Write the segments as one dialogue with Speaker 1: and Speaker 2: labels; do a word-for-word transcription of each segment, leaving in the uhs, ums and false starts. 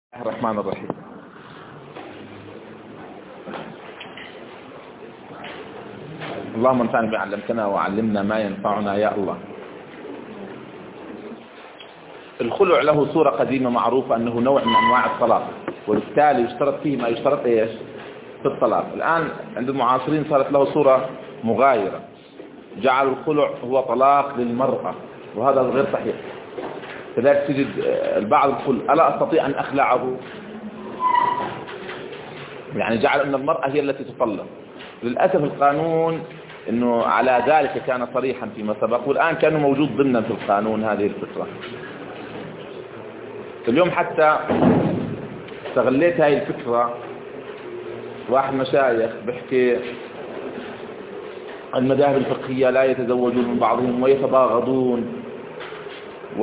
Speaker 1: الرحمن الرحيم. اللهم انفعنا بما علمتنا وعلمنا ما ينفعنا يا الله. الخلع له صورة قديمة معروفة أنه نوع من أنواع الطلاق، وبالتالي يشترط فيه ما يشترط إيش في الطلاق. الآن عند المعاصرين صارت له صورة مغايرة، جعل الخلع هو طلاق للمرأة، وهذا غير صحيح. كذلك تجد البعض يقول ألا أستطيع أن أخلعه، يعني جعل أن المرأة هي التي تطلق. للأسف القانون أنه على ذلك كان صريحا فيما سبق، والآن كان موجود ضمنا في القانون هذه الفكرة. اليوم حتى استغليت هذه الفكرة، واحد مشايخ بيحكي المذاهب الفقهية لا يتزوجون من بعضهم ويتباغضون، و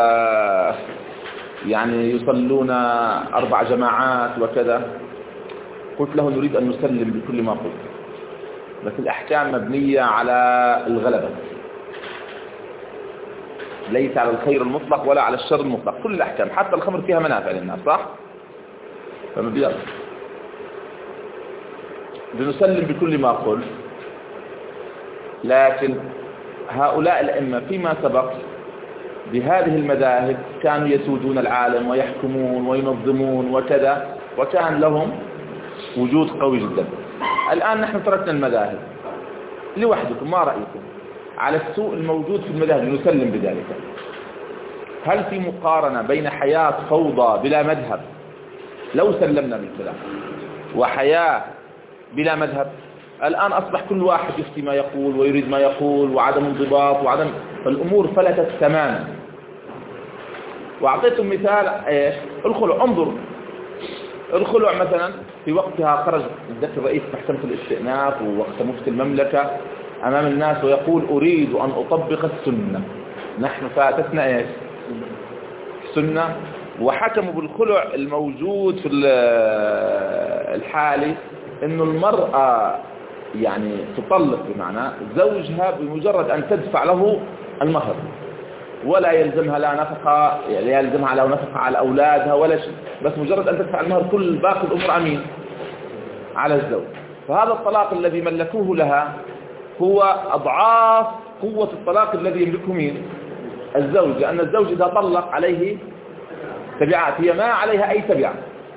Speaker 1: يعني يصلون أربع جماعات وكذا. قلت له نريد أن نسلم بكل ما قلت، بس الأحكام مبنية على الغلبة، ليس على الخير المطلق ولا على الشر المطلق. كل الأحكام حتى الخمر فيها منافع للناس، صح؟ فمبيض بنسلم بكل ما قلت. لكن هؤلاء الأئمة فيما سبق بهذه المذاهب كانوا يسودون العالم ويحكمون وينظمون وكذا، وكان لهم وجود قوي جدا. الآن نحن تركنا المذاهب لوحدكم، ما رأيكم على السوء الموجود في المذاهب؟ نسلم بذلك. هل في مقارنة بين حياة فوضى بلا مذهب لو سلمنا بالكلام وحياة بلا مذهب؟ الآن أصبح كل واحد يفتي ما يقول ويريد ما يقول، وعدم انضباط وعدم، فالأمور فلتت تماما. وأعطيتم مثال إيش؟ الخلع. انظروا الخلع مثلا في وقتها خرج الذكر رئيس محكمة الاستئناف ووقت مفتي المملكة أمام الناس ويقول أريد أن أطبق السنة. نحن فاتتنا إيش؟ السنة. وحكموا بالخلع الموجود في الحالي، إنه المرأة يعني تطلق بمعنى زوجها بمجرد أن تدفع له المهر، ولا يلزمها لا نفقة، يعني يلزمها لا نفقة على أولادها ولا شيء، بس مجرد أن تدفع المهر، كل باقي الأمور أمين على الزوج. فهذا الطلاق الذي ملكوه لها هو أضعاف قوة الطلاق الذي يملكه مين؟ الزوج، لأن الزوج إذا طلق عليه تبعات، هي ما عليها أي تبعات.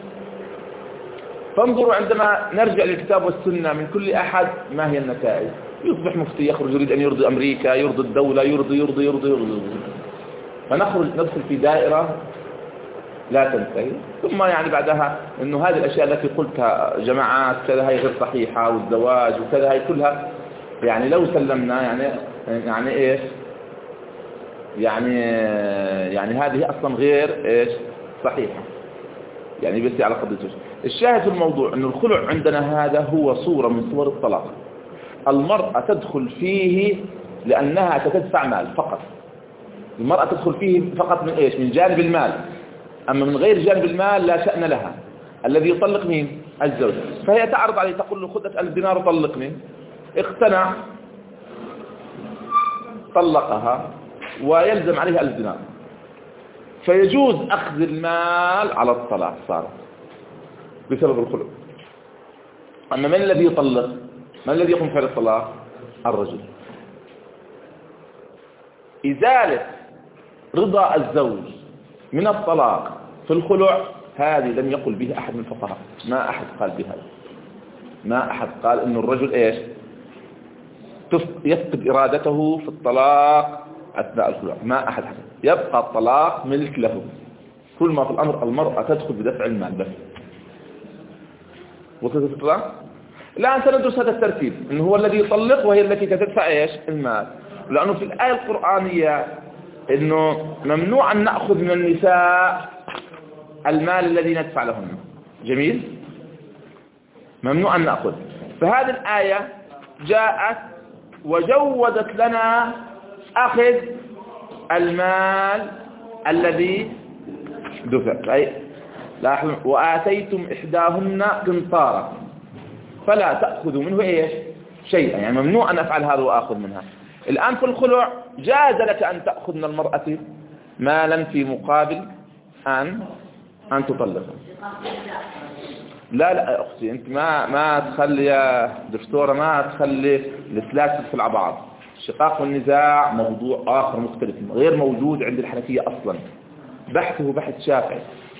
Speaker 1: فانظروا عندما نرجع للكتاب والسنة من كل أحد ما هي النتائج؟ يصبح مفتي يخرج يريد أن يرضي أمريكا، يرضي الدولة، يرضي يرضي يرضي يرضي, يرضي. فنخرج ندخل في دائرة لا تنتهي. ثم يعني بعدها أنه هذه الأشياء التي قلتها جماعات كذا هي غير صحيحة، والزواج وكذا هي كلها يعني لو سلمنا يعني يعني إيش يعني يعني هذه أصلا غير إيش صحيحة، يعني بس على قدر الزوج. الشاهد في الموضوع أن الخلع عندنا هذا هو صورة من صور الطلاق. المرأة تدخل فيه لأنها تدفع مال فقط. المرأة تدخل فيه فقط من إيش؟ من جانب المال. أما من غير جانب المال لا شأن لها. الذي يطلق مين؟ الزوج. فهي تعرض عليه تقول له خذ ألف دينار وطلقني، اقتنع طلقها ويلزم عليها ألف دينار، فيجوز أخذ المال على الطلاق صار بسبب الخلع. أما من الذي يطلق؟ من الذي يقوم بفعل الطلاق؟ الرجل. إزالة رضا الزوج من الطلاق في الخلع هذه لم يقل به أحد من الفقهاء، ما أحد قال بهذا، ما أحد قال إنه الرجل إيش يفقد إرادته في الطلاق أثناء الخلع، ما أحد حسن. يبقى الطلاق ملك له. كل ما في الأمر المرأة تدخل بدفع المال بس. وصلت الفكرة؟ الآن سندرس هذا الترتيب، إنه هو الذي يطلق وهي التي تدفع إيش المال. لأنه في الآية القرآنية إنه ممنوع أن نأخذ من النساء المال الذي ندفع لهم. جميل؟ ممنوع أن نأخذ. فهذه الآية جاءت وجودت لنا أخذ المال الذي دفع. أي لاحظوا وآتيتم إحداهن قنطارا فلا تأخذوا منه إيش شيئا، يعني ممنوع أن أفعل هذا وآخذ منها. الآن في الخلع جاز لك أن تأخذ من المرأة مالا في مقابل أن أن تطلق. لا لا أختي، أنت ما ما تخلي يا دكتورة، ما تخلي الثلاث تدخل على بعض. الشقاق والنزاع موضوع آخر مختلف غير موجود عند الحنفية أصلا، بحثه بحث شافعي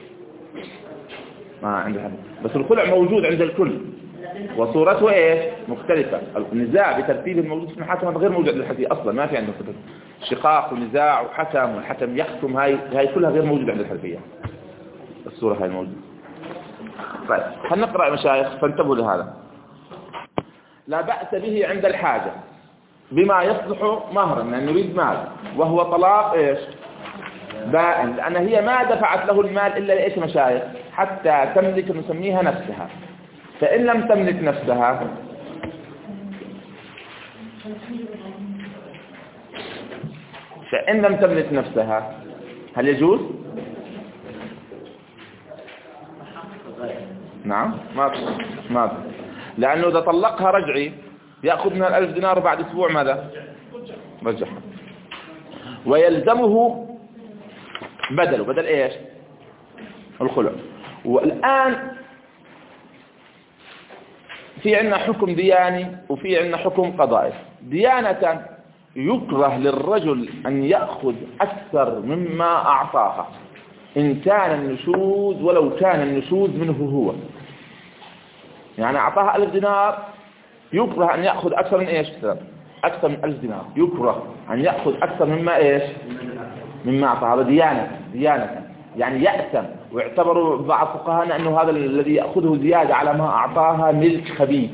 Speaker 1: ما عند الحنفية، بس الخلع موجود عند الكل وصورته إيش مختلفة. النزاع بترتيب الموجود في المحاكم هذا غير موجود عند الحنفية أصلا، ما في عندهم كتب شقاق ونزاع وحكم والحكم يحكم، هاي هاي كلها غير موجودة عند الحنفية. الصورة هاي موجودة. طيب خلينا نقرأ يا مشايخ فانتبهوا لهذا. لا بأس به عند الحاجة بما يصلح مهرا، لأن نريد مال، وهو طلاق إيش بائن، لأن هي ما دفعت له المال إلا لإيش مشايخ حتى تملك نسميها نفسها. فإن لم تملك نفسها فإن لم تملك نفسها هل يجوز؟ نعم ما ما لأنه إذا طلقها رجعي يأخذ من الألف دينار بعد أسبوع ماذا؟ رجعها، ويلزمه بدله بدل إيش؟ الخلع. والآن في عندنا حكم دياني وفي عندنا حكم قضائي. ديانة يكره للرجل أن يأخذ أكثر مما أعطاها إن كان النشوز، ولو كان النشوز منه هو، يعني أعطاها ألف دينار يكره أن يأخذ أكثر من إيش؟ أكثر من ألف دينار يكره أن يأخذ أكثر مما إيش؟ مما أعطاها. هذا ديانة ديانة يعني يأثم. واعتبروا بعض فقهاءنا أنه هذا الذي يأخذه زيادة على ما أعطاها ملك خبيث،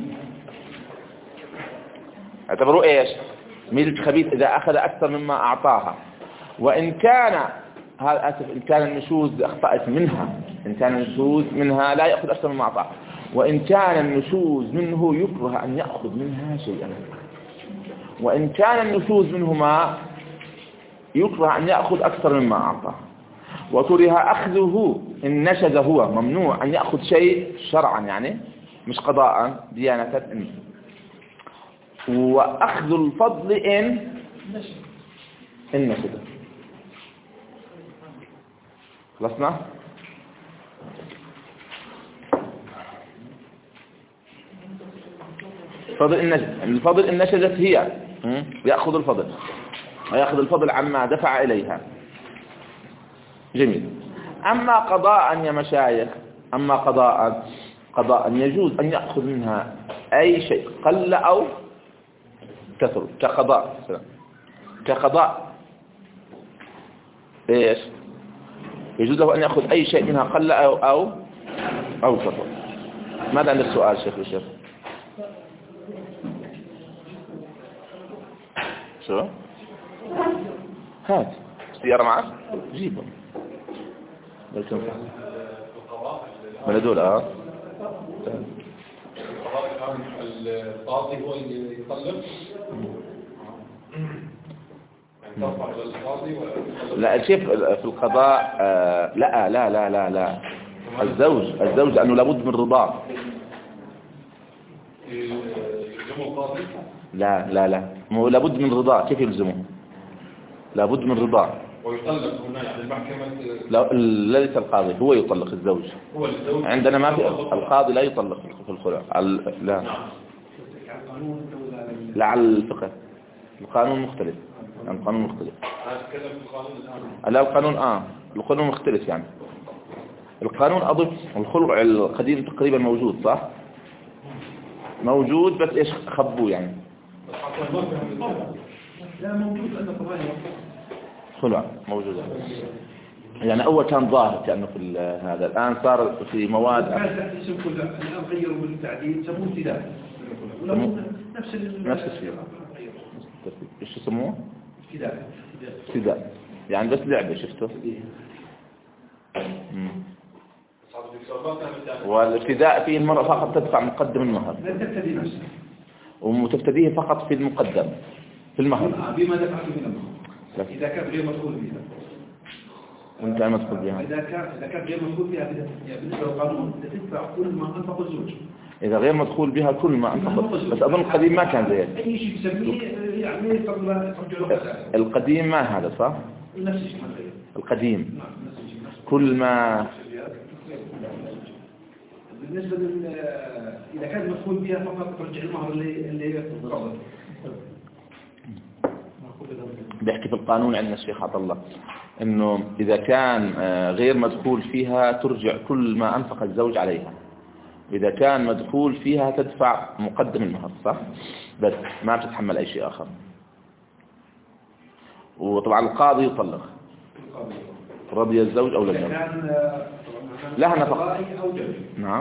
Speaker 1: اعتبروا إيش؟ ملك خبيث إذا أخذ أكثر مما أعطاها. وإن كان هذا أسف إن كان النشوز أخطأت منها، إن كان النشوز منها لا يأخذ أكثر مما أعطاها. وإن كان النشوز منه يكره أن يأخذ منها شيئا، وإن كان النشوز منهما يكره أن يأخذ أكثر مما أعطاها. وكره أخذه إن نشز هو، ممنوع أن يأخذ شيء شرعا يعني مش قضاء ديانة. إن وأخذ الفضل إن إن نشز. خلصنا؟ فضل النشز، الفضل إن نشزت هي يأخذ الفضل ويأخذ الفضل عما دفع إليها. جميل. أما قضاء يا مشايخ، أما قضاء قضاء يجوز أن يأخذ منها أي شيء قل أو كثر، كقضاء كقضاء إيش يجوز له أن يأخذ أي شيء منها قل أو أو أو كثر. ماذا عندك سؤال شيخ الشيخ؟ شو هات سيارة معك جيبهم بلكم من هذول. اه القاضي هو اللي يطلق لا الشيء في القضاء. آه لا لا لا لا لا الزوج الزوج لأنه لابد من رضاه. لا لا لا مو لابد من رضاه. كيف يلزمه؟ لابد من رضاه. ويطلق هنا يعني المحكمة لا ليس القاضي هو يطلق الزوج. هو الزوج عندنا ما في القاضي لا يطلق في الخلع. لا لا على الفقه القانون مختلف. القانون مختلف. لا القانون اه القانون مختلف يعني. القانون أضف الخلع القديم تقريبا موجود صح؟ موجود بس ايش خبوه يعني. لا موجود أنه خلع موجود يعني أول كان ظاهر كأنه في هذا، الآن صار في مواد الآن غيروا بالتعديل سموه ابتداء نفس نفس الشيء. ايش يسموه؟ ابتداء ابتداء يعني بس لعبة شفته. والابتداء فيه المرأة فقط تدفع مقدم المهر وتفتديه فقط في المقدم في المهر بما دفعته من المهر. إذا كان غير مدخول بها وانت مدخول بها إذا كان إذا كان غير مدخول بها بالنسبة للقانون تدفع كل ما أنفق الزوج. إذا غير مدخول بها كل ما أنفق، بس أظن القديم ما كان زي هذا. أي شيء تسميه يعني ترجع القديم ما هذا صح؟ نفس الشيء القديم كل ما
Speaker 2: بالنسبة لل إذا كان مدخول فيها فقط ترجع المهر اللي اللي هي القبض.
Speaker 1: بيحكي في القانون عندنا الشيخ عطا الله إنه إذا كان غير مدخول فيها ترجع كل ما أنفق الزوج عليها، إذا كان مدخول فيها تدفع مقدم المهر، صح؟ بس ما بتتحمل أي شيء آخر. وطبعا القاضي يطلق رضي الزوج أو لم يرضى، لها نفقة. نعم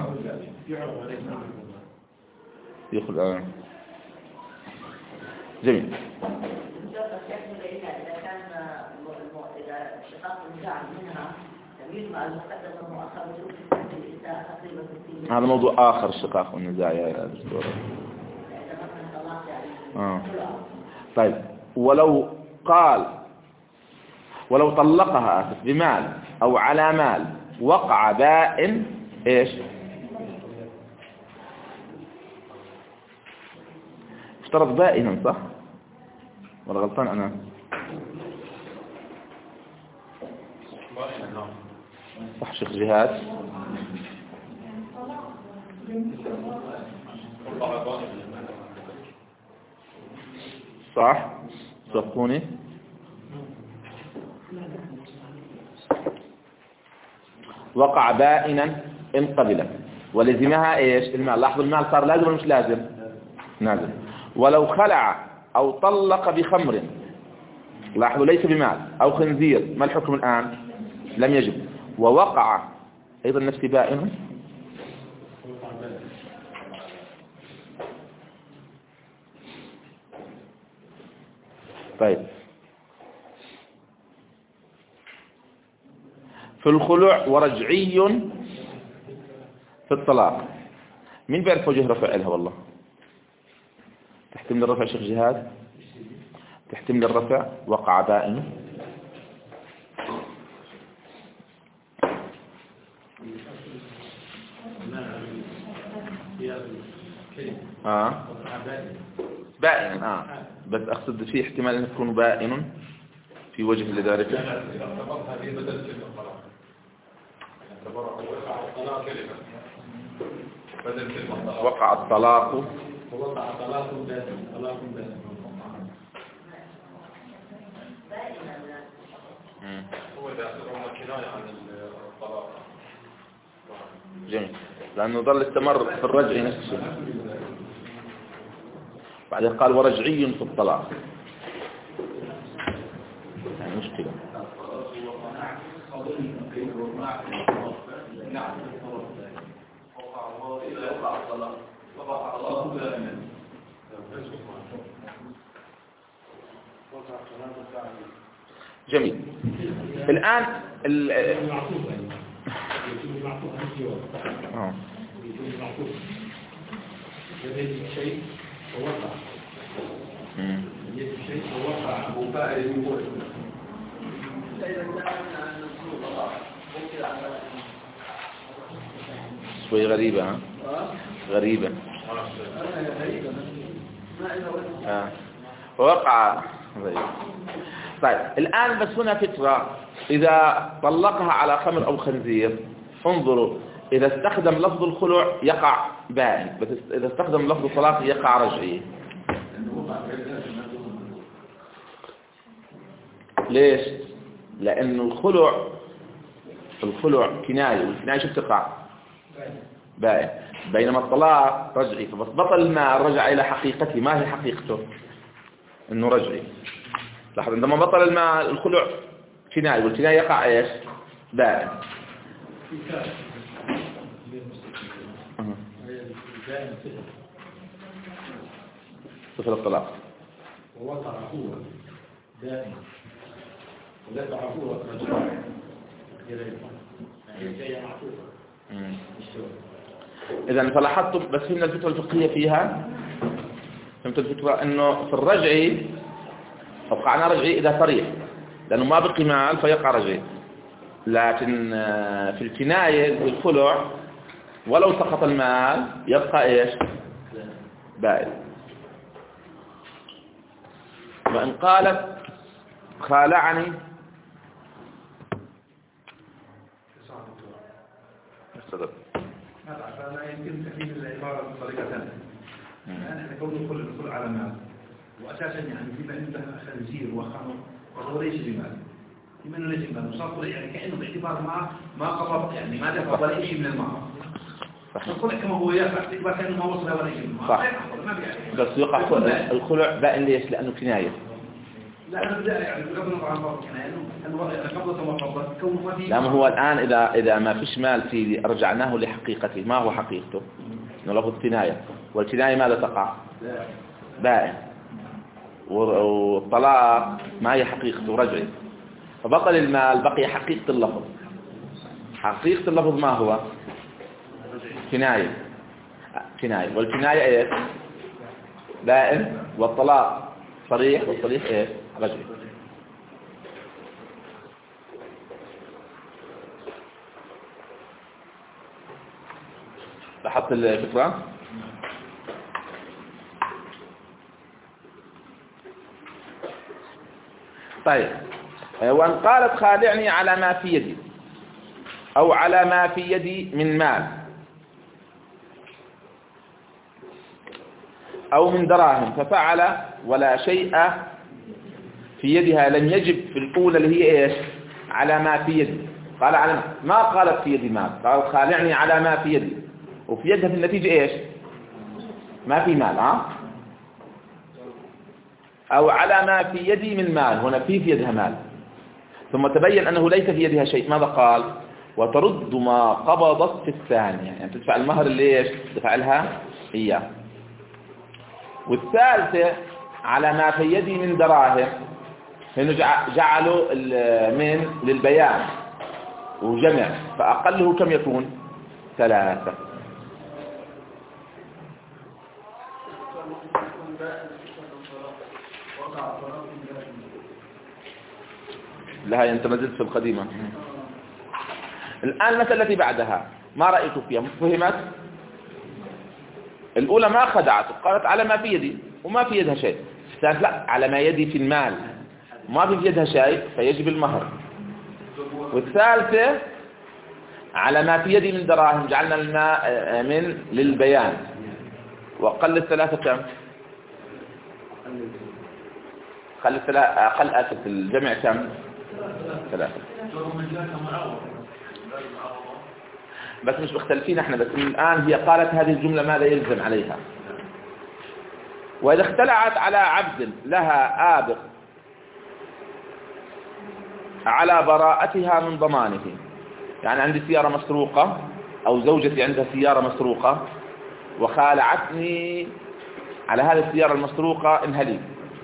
Speaker 1: يدخل. آه. جميل. هذا موضوع آخر، الشقاق والنزاع يا دكتور. آه. طيب ولو قال ولو طلقها آسف بمال أو على مال وقع بائن إيش؟ افترض بائنا صح؟ ولا غلطان أنا؟ صح شيخ جهاد؟ صح؟ صفوني؟ وقع بائنا إن قبل ولزمها إيش؟ المال. لاحظوا المال صار لازم ولا مش لازم؟ نازل. ولو خلع أو طلق بخمر، لاحظوا ليس بمال أو خنزير، ما الحكم الآن؟ لم يجب. ووقع أيضا نفس بائن. طيب في الخلع ورجعي في الطلاق، مين بيعرف وجه رفع لها؟ والله تحتمل الرفع شيخ جهاد؟ تحتمل الرفع وقع بائن. آه. بائن آه. بس أقصد في احتمال أن يكون بائن في وجه لذلك. وقع الطلاق وقع طلاق طلاق هو يعتبر كناية عن الطلاق. جميل، لأنه ظل استمر في الرجع نفسه. بعدين قال ورجعي في الطلاق، يعني مشكلة. جميل. الآن ال آه. شيء ووقع شيء ووقع شوي غريبة ها؟ غريبة آه. ووقع. طيب الآن بس هنا فكرة، إذا طلقها على خمر أو خنزير، انظروا إذا استخدم لفظ الخلع يقع بائن، بس إذا استخدم لفظ الطلاق يقع رجعي. ليش؟ لأنه الخلع الخلع كناية، والكناية شو بتقع؟ بائن، بينما الطلاق رجعي. فبس بطل المال رجع إلى حقيقته. ما هي حقيقته؟ إنه رجعي. لاحظ عندما بطل المال الخلع كناية، والكناية يقع إيش؟ بائن. صفر الطلاق ووقع هو دائم ودفع هو رجع إذا فلاحظتم بس فهمنا الفكرة الفقهية فيها. فهمت الفكرة إنه في الرجعي وقعنا رجعي إذا صريح، لأنه ما بقي مال فيقع رجعي. لكن في الكناية والخلع ولو سقط المال يبقى إيش؟ بائن. وإن قالت خالعني صدق.
Speaker 2: أنا يمكن تحديد العبارة بطريقة ثانية. الآن إحنا كون نقول الدخول على مال وأساسا يعني بما عنده خنزير وخمر وهو ليس بمال. بما إنه ليس بمال وصار يعني كأنه باعتبار ما ما قرب يعني ما دفع ولا شيء من المال. الخلع كما هو يافع باعتبار كأنه ما وصل ولا شيء من المال.
Speaker 1: بس يقع الخلع بائن ليش؟ لأنه كناية.
Speaker 2: لا أنا بدأ يعني قبل عن بعض كناية إنه قبضة وقبضة كونه ما في.
Speaker 1: لا ما هو الآن إذا إذا ما فيش مال في رجعناه لحقيقته. ما هو حقيقته؟ إنه لفظ كناية. والكناية ماذا تقع؟ بائن. والطلاق ما هي حقيقته رجعي. فبطل المال بقي حقيقة اللفظ. حقيقة اللفظ ما هو؟ كناية. كناية. والكناية إيه؟ بائن. والطلاق صريح. والصريح إيه؟ رجعي. لاحظت الفكرة؟ طيب وأن قالت خالعني على ما في يدي أو على ما في يدي من مال أو من دراهم ففعل ولا شيء في يدها لم يجب في الأولى اللي هي إيش على ما في يدي. قال على ما قالت في يدي مال قالت خالعني على ما في يدي وفي يدها في النتيجة إيش ما في مال ها أو على ما في يدي من مال. هنا في في يدها مال ثم تبين أنه ليس في يدها شيء. ماذا قال وترد ما قبضت في الثانية يعني تدفع المهر اللي إيش تدفع لها إياه. والثالثة على ما في يدي من دراهم هنا جعلوا من للبيان وجمع فأقله كم يكون ثلاثة. لها أنت ما زلت في القديمة. الآن المسألة التي بعدها ما رأيت فيها فهمت؟ الأولى ما خدعت قالت على ما في يدي وما في يدها شيء. الثالث لا على ما يدي في المال ما في يدها شيء فيجب المهر. والثالثة على ما في يدي من دراهم جعلنا الماء من للبيان وقل الثلاثة كم قل الثلاثة قل أسف الجمع كم ثلاثة. بس مش مختلفين احنا بس الآن هي قالت هذه الجملة ماذا يلزم عليها. وإذا اختلعت على عبد لها آبق على براءتها من ضمانه يعني عندي سيارة مسروقة أو زوجتي عندها سيارة مسروقة وخالعتني على هذه السيارة المسروقة انهلي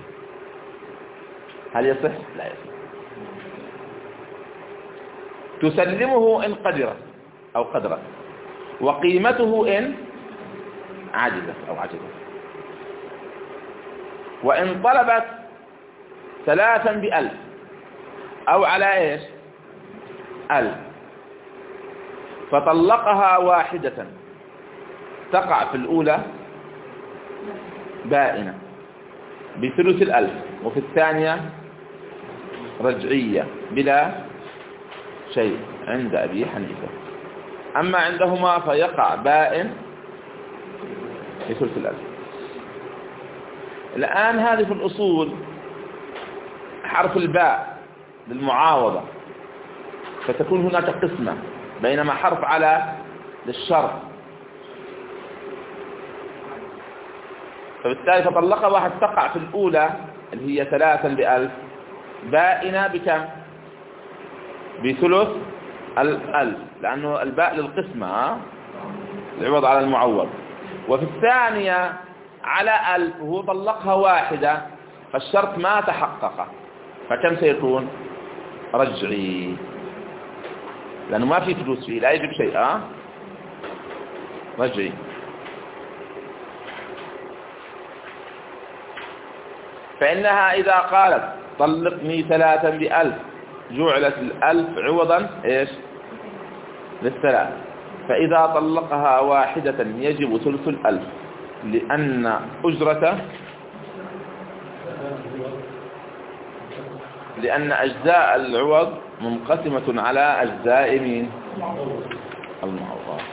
Speaker 1: هل يصح؟ لا يصح. تسلمه إن قدرت أو قدرت وقيمته إن عجزت أو عجزت. وإن طلبت ثلاثا بألف أو على إيش ألف فطلقها واحدة تقع في الأولى بائنة بثلث الألف وفي الثانية رجعية بلا شيء عند أبي حنيفة. أما عندهما فيقع بائن بثلث الألف. الآن هذه في الأصول حرف الباء للمعاوضة فتكون هناك قسمة بينما حرف على للشرط فبالتالي فطلقها واحد تقع في الأولى اللي هي ثلاثا بألف بائنة بكم بثلث الألف لأنه الباء للقسمة العوض على المعوض. وفي الثانية على ألف وهو طلقها واحدة فالشرط ما تحقق فكم سيكون رجعي لأنه ما في فلوس فيه لا يجب شيء أه؟ رجعي. فإنها إذا قالت طلقني ثلاثا بألف جعلت الألف عوضا إيش للثلاث فإذا طلقها واحدة يجب ثلث الألف لأن أجرته لأن أجزاء العوض منقسمة على أجزاء مين المعوض.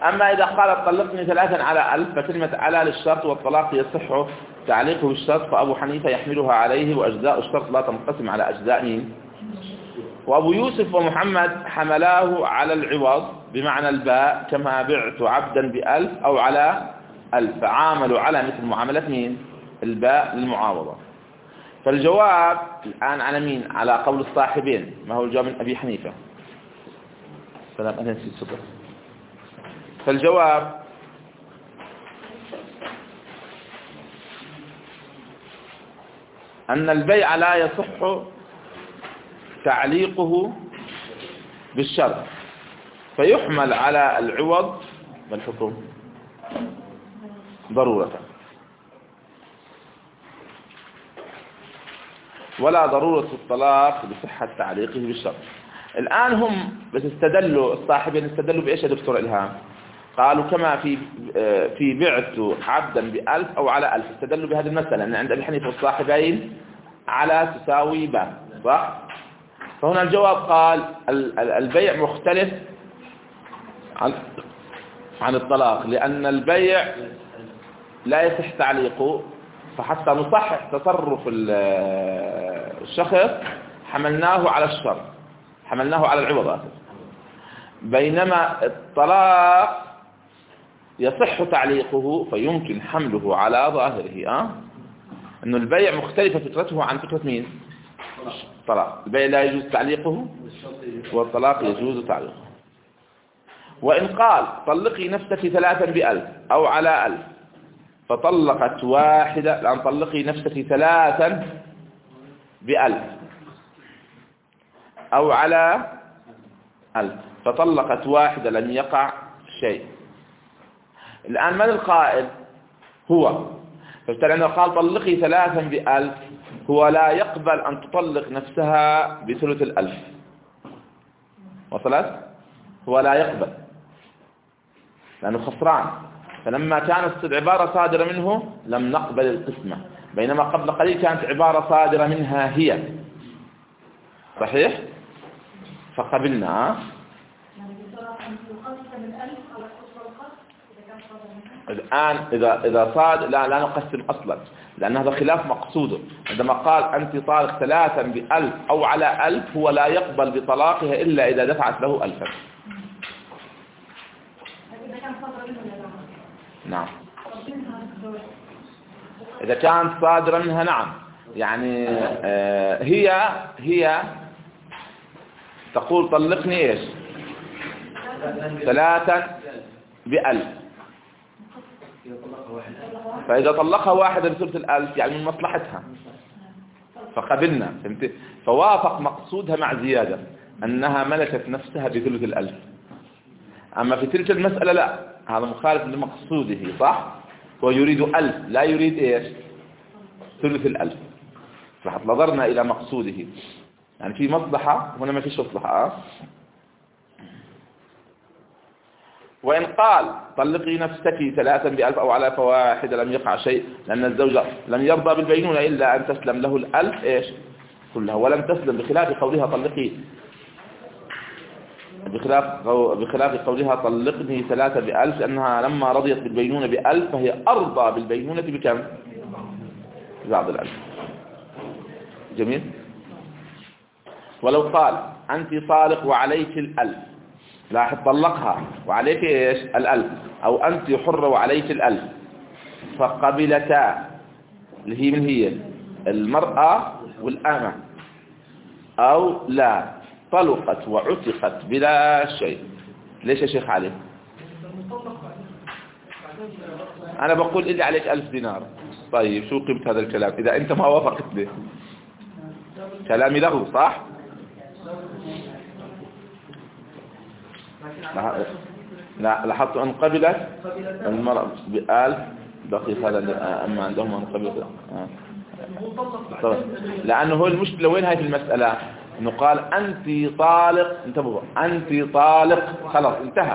Speaker 1: أما إذا قالت طلقني ثلاثا على ألف فكلمة على للشرط والطلاق يصح تعليقه بالشرط، فأبو حنيفة يحملها عليه، وأجزاء الشرط لا تنقسم على أجزاء مين؟ وأبو يوسف ومحمد حملاه على العوض بمعنى الباء، كما بعت عبدا بألف أو على ألف، عاملوا على مثل معاملة مين؟ الباء للمعاوضة. فالجواب الآن على مين؟ على قول الصاحبين. ما هو الجواب من أبي حنيفة؟ سلام أنا نسيت صدق. فالجواب أن البيع لا يصح تعليقه بالشرط، فيحمل على العوض والحكم ضرورة، ولا ضرورة الطلاق بصحة تعليقه بالشرط. الآن هم بس استدلوا الصاحبين استدلوا بإيش يا دكتور إلهام؟ قالوا كما في في بعت عبدا بألف أو على ألف، استدلوا بهذه المسألة أن عند أبي حنيفة والصاحبين على تساوي باء، صح؟ فهنا الجواب قال البيع مختلف عن عن الطلاق، لأن البيع لا يصح تعليقه، فحتى نصحح تصرف الشخص حملناه على الشرط، حملناه على العوض. بينما الطلاق يصح تعليقه فيمكن حمله على ظاهره. أه؟ أن البيع مختلفة فكرته عن فكرة مين؟ الطلاق. البيع لا يجوز تعليقه والطلاق يجوز تعليقه. وإن قال طلقي نفسك ثلاثا بألف أو على ألف فطلقت واحدة، لأن طلقي نفسك ثلاثا بألف أو على ألف فطلقت واحدة لم يقع شيء. الآن من القائل؟ هو. فبالتالي أنه قال طلقي ثلاثا بألف، هو لا يقبل أن تطلق نفسها بثلث الألف. وصلت؟ هو لا يقبل لأنه خسران، فلما كانت عبارة صادرة منه لم نقبل القسمة، بينما قبل قليل كانت عبارة صادرة منها هي، صحيح؟ فقبلنا. الآن إذا إذا صاد لا لا نقسم أصلا، لأن هذا خلاف مقصوده. عندما قال أنت طالق ثلاثا بألف أو على ألف، هو لا يقبل بطلاقها إلا إذا دفعت له ألفا. نعم، إذا كانت صادرة منها نعم، يعني آه هي هي تقول طلقني إيش ثلاثا بألف، فإذا طلقها واحدة بثلث الألف يعني من مصلحتها فقبلنا، فهمت؟ فوافق مقصودها مع زيادة أنها ملكت نفسها بثلث الألف. أما في تلك المسألة لا، هذا مخالف لمقصوده، صح؟ هو يريد ألف لا يريد إيش ثلث الألف، فحط نظرنا إلى مقصوده، يعني في مصلحة هنا ما فيش مصلحة. وإن قال طلقي نفسك ثلاثا بألف أو على فواحد لم يقع شيء، لأن الزوج لم يرضى بالبينونة إلا أن تسلم له الألف إيش كلها، ولم تسلم، بخلاف قولها طلقي بخلاف بخلاف قولها طلقني ثلاثة بألف، لأنها لما رضيت بالبينونة بألف فهي أرضى بالبينونة بكم؟ بعض الألف. جميل. ولو قال أنت طالق وعليك الألف، لاحظ طلقها وعليك إيش الألف، أو أنت حرة وعليك الألف، فقبلتا اللي هي من هي المرأة والأمة، أو لا طلقت وعتقت بلا شيء. ليش يا شيخ علي؟ أنا بقول إذا عليك ألف دينار. طيب شو قيمة هذا الكلام إذا أنت ما وافقت به؟ كلامي له صح؟ لا لاحظت أن قبلت المرأة بألف بقي هذا، أما عندهم أن قبلت آه. لأنه هو المشكلة وين هاي في المسألة؟ إنه قال أنت طالق، انتبهوا أنت طالق، خلاص انتهى،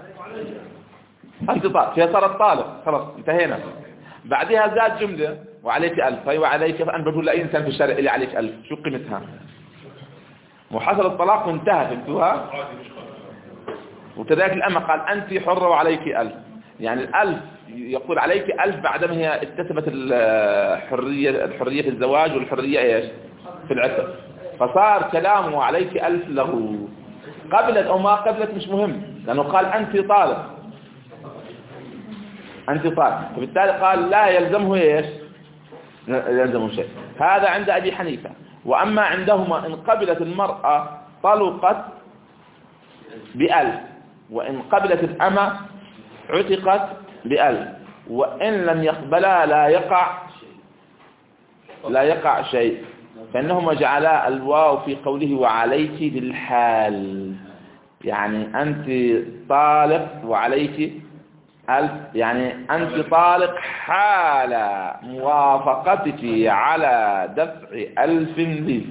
Speaker 1: أنت طالق، هي صارت طالق، خلاص انتهينا. بعدها زاد جملة وعليك ألف، هي وعليك، فأنا بقول لأي إنسان في الشارع اللي عليك ألف شو قيمتها؟ وحصل الطلاق وانتهى، فهمتوها؟ وكذلك الأمة قال أنت حرة وعليك ألف، يعني الألف يقول عليك ألف بعدما هي اكتسبت الحرية الحرية في الزواج والحرية إيش في العتق، فصار كلامه عليك ألف له. قبلت أو ما قبلت مش مهم، لأنه قال أنت طالب أنت طالب، فبالتالي قال لا يلزمه إيش يلزمه شيء. هذا عند أبي حنيفة. وأما عندهما إن قبلت المرأة طلقت بألف، وإن قبلت الأمة عتقت بألف، وإن لم يقبلا لا يقع لا يقع شيء، فإنهما جعلا الواو في قوله وعليك بالحال، يعني أنت طالق وعليك ألف، يعني أنت طالق حال موافقتك على دفع ألف لي،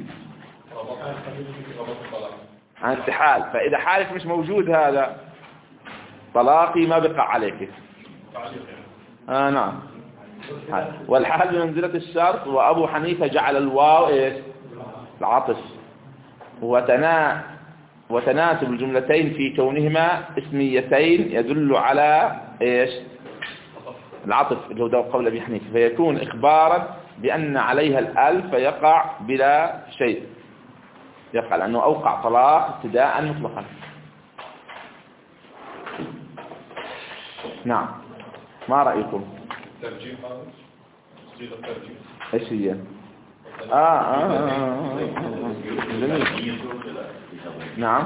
Speaker 1: أنت حال. فإذا حالك مش موجود هذا طلاقي ما بقع عليك. آه نعم. والحال بمنزلة الشرط. وأبو حنيفة جعل الواو إيش العطف، وتنا وتناسب الجملتين في كونهما اسميتين يدل على إيش العطف اللي هو قول أبي حنيفة، فيكون إخبارا بأن عليها الألف فيقع بلا شيء، يقع لأنه أوقع طلاق ابتداء مطلقا. نعم. ما رأيكم؟
Speaker 3: ترجيح هذا صيغة ترجيح
Speaker 1: ايش هي؟ آه آه, آه, آه, آه. جميل. نعم.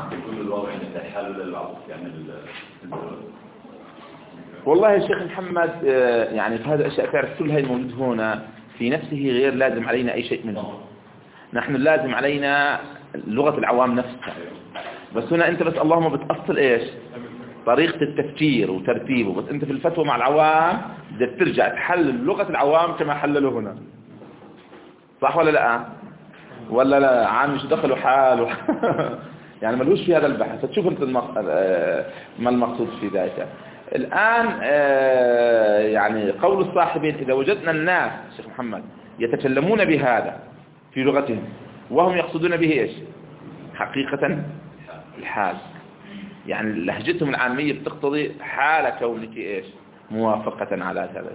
Speaker 1: والله يا شيخ محمد يعني في هذه الأشياء تعرف كل هاي الموجود هنا في نفسه غير لازم علينا أي شيء منه. نحن لازم علينا لغة العوام نفسها، بس هنا أنت بس اللهم بتأصل إيش طريقة التفكير وترتيبه، بس أنت في الفتوى مع العوام بدك ترجع تحلل لغة العوام كما حللوا هنا، صح ولا لا؟ ولا لا عام مش دخلوا حاله يعني ملوش في هذا البحث. فتشوف أنت المق... ما المقصود في ذلك الآن. يعني قول الصاحبين إذا وجدنا الناس شيخ محمد يتكلمون بهذا في لغتهم وهم يقصدون به إيش حقيقة الحال، يعني لهجتهم العامية بتقتضي حال كونك إيش موافقة على هذا،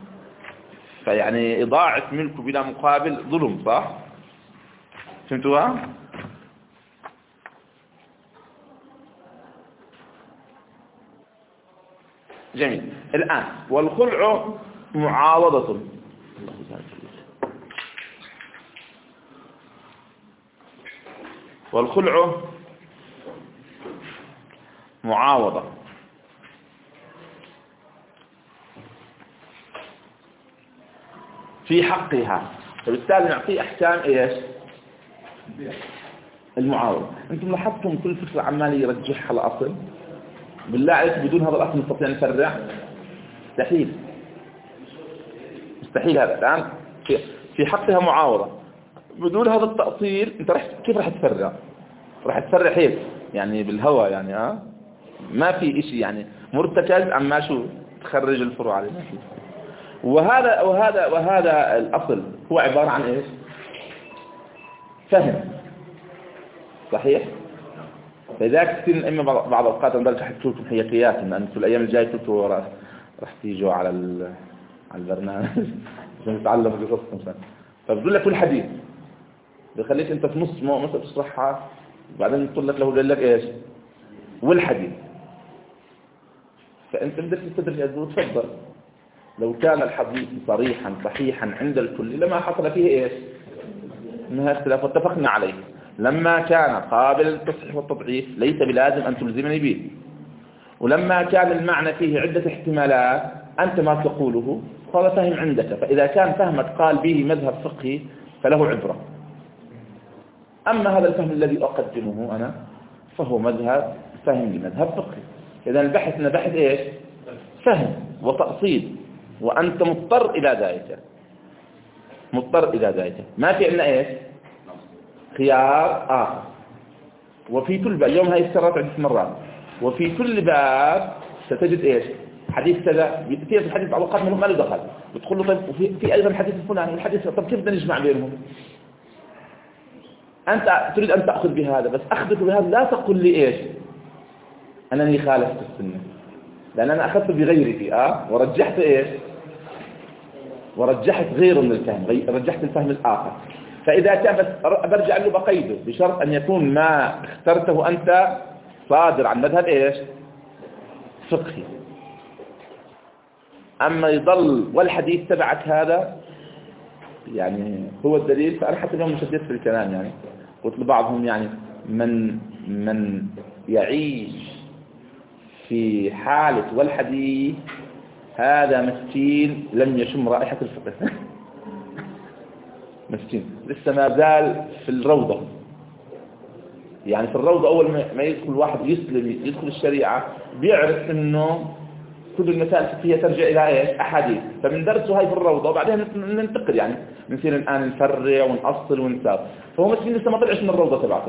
Speaker 1: فيعني إضاعة ملكه بلا مقابل ظلم، صح؟ فهمتوها؟ جميل. الآن والخلع معاوضة، والخلع معاوضة في حقها، فبالتالي نعطيه أحكام إيش المعاوضة. أنتم لاحظتم كل فكرة عمالي يرجحها الأصل، بالله عليك بدون هذا الأصل نستطيع نفرع؟ مستحيل مستحيل. هذا الآن في, في حقها معاوضة بدون هذا التأصيل أنت رح كيف رح تفرع؟ رح تفرع هيك يعني بالهواء، يعني ها أه؟ ما في إشي يعني مرتكز عما شو تخرج الفروع عليه. وهذا وهذا وهذا الأصل هو عبارة عن إيش فهم، صحيح؟ فإذا كنت إما بعض الأوقات أنا بلش أحكي لكم حياتيات إن أنتم الأيام الجاية كنتوا راح راح تيجوا على على البرنامج عشان تتعلموا قصصكم مثلا، فبقول لك كل حديث بخليك أنت في نص ما مثلا تشرحها وبعدين تقول لك له قال لك إيش والحديث، فأنت بدك تستدرج أدوه تفضل. لو كان الحديث صريحا صحيحا عند الكل لما حصل فيه إيش إنها اختلاف واتفقنا عليه. لما كان قابل للتصحيح والتضعيف ليس بلازم أن تلزمني به، ولما كان المعنى فيه عدة احتمالات أنت ما تقوله قال فهم عندك، فإذا كان فهمك قال به مذهب فقهي فله عبرة. أما هذا الفهم الذي أقدمه أنا فهو مذهب فهم لمذهب فقهي. إذا البحث لنا بحث إيش فهم وتأصيل، وأنت مضطر إلى ذلك مضطر إلى ذلك ما في عندنا إيش خيار آخر. وفي كل باب اليوم هاي السرات عدة مرات، وفي كل باب ستجد إيش حديث كذا في الحديث بعض الأوقات منهم ما له دخل، بتقول له طيب وفي في أيضا حديث الفلاني والحديث، طب كيف بدنا نجمع بينهم؟ أنت تريد أن تأخذ بهذا بس أخذك بهذا لا تقل لي إيش أنني خالفت السنة، لأن أنا أخذت بغيره أه؟ ورجحت إيش؟ ورجحت غيره من الفهم، رجحت الفهم الآخر. فإذا كان بس برجع له بقيده بشرط أن يكون ما اخترته أنت صادر عن مذهب إيش؟ فقهي. أما يضل والحديث تبعك هذا يعني هو الدليل. فأنا حتى اليوم مشدد في الكلام، يعني قلت لبعضهم يعني من من يعيش في حالة والحديث هذا مسكين لم يشم رائحة الفقه. مسكين لسه ما زال في الروضة. يعني في الروضة أول ما يدخل واحد يسلم يدخل الشريعة بيعرف إنه كل المسائل الفقهية ترجع إلى إيش؟ أحاديث. فمن درسه هاي في الروضة وبعدين ننتقل، يعني نصير الآن نفرع ونأصل ونساب. فهو مسكين لسه ما طلعش من الروضة تبعته،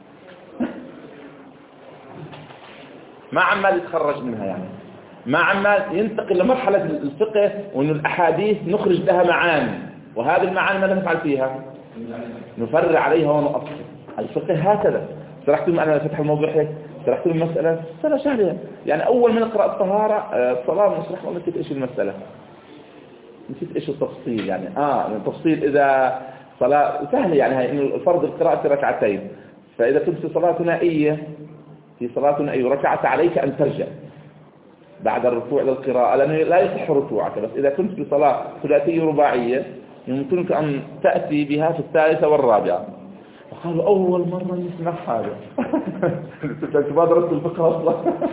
Speaker 1: ما عمال يتخرج منها، يعني ما عمال ينتقل لمرحلة الفقه وإنه الأحاديث نخرج لها معاني، وهذه المعاني ماذا نفعل فيها؟ نفرع عليها ونؤصل. الفقه هكذا. شرحت لهم أنا فتح الموضوع هيك، شرحت لهم المسألة سنة شهرية. يعني أول ما نقرأ الطهارة الصلاة نشرح والله نسيت إيش المسألة، نسيت إيش التفصيل. يعني آه التفصيل إذا صلاة سهلة، يعني هاي إنه الفرض القراءة ركعتين، فإذا كنت في صلاة ثنائية في صلاة ثنائية ركعت عليك أن ترجع بعد الركوع للقراءة، لأنه لا يصح ركوعك. بس إذا كنت في صلاة ثلاثية رباعية يمكنك أن تأتي بها في الثالثة والرابعة. فقالوا أول مرة نسمع هذا. كنت ما درست الفقه أصلا.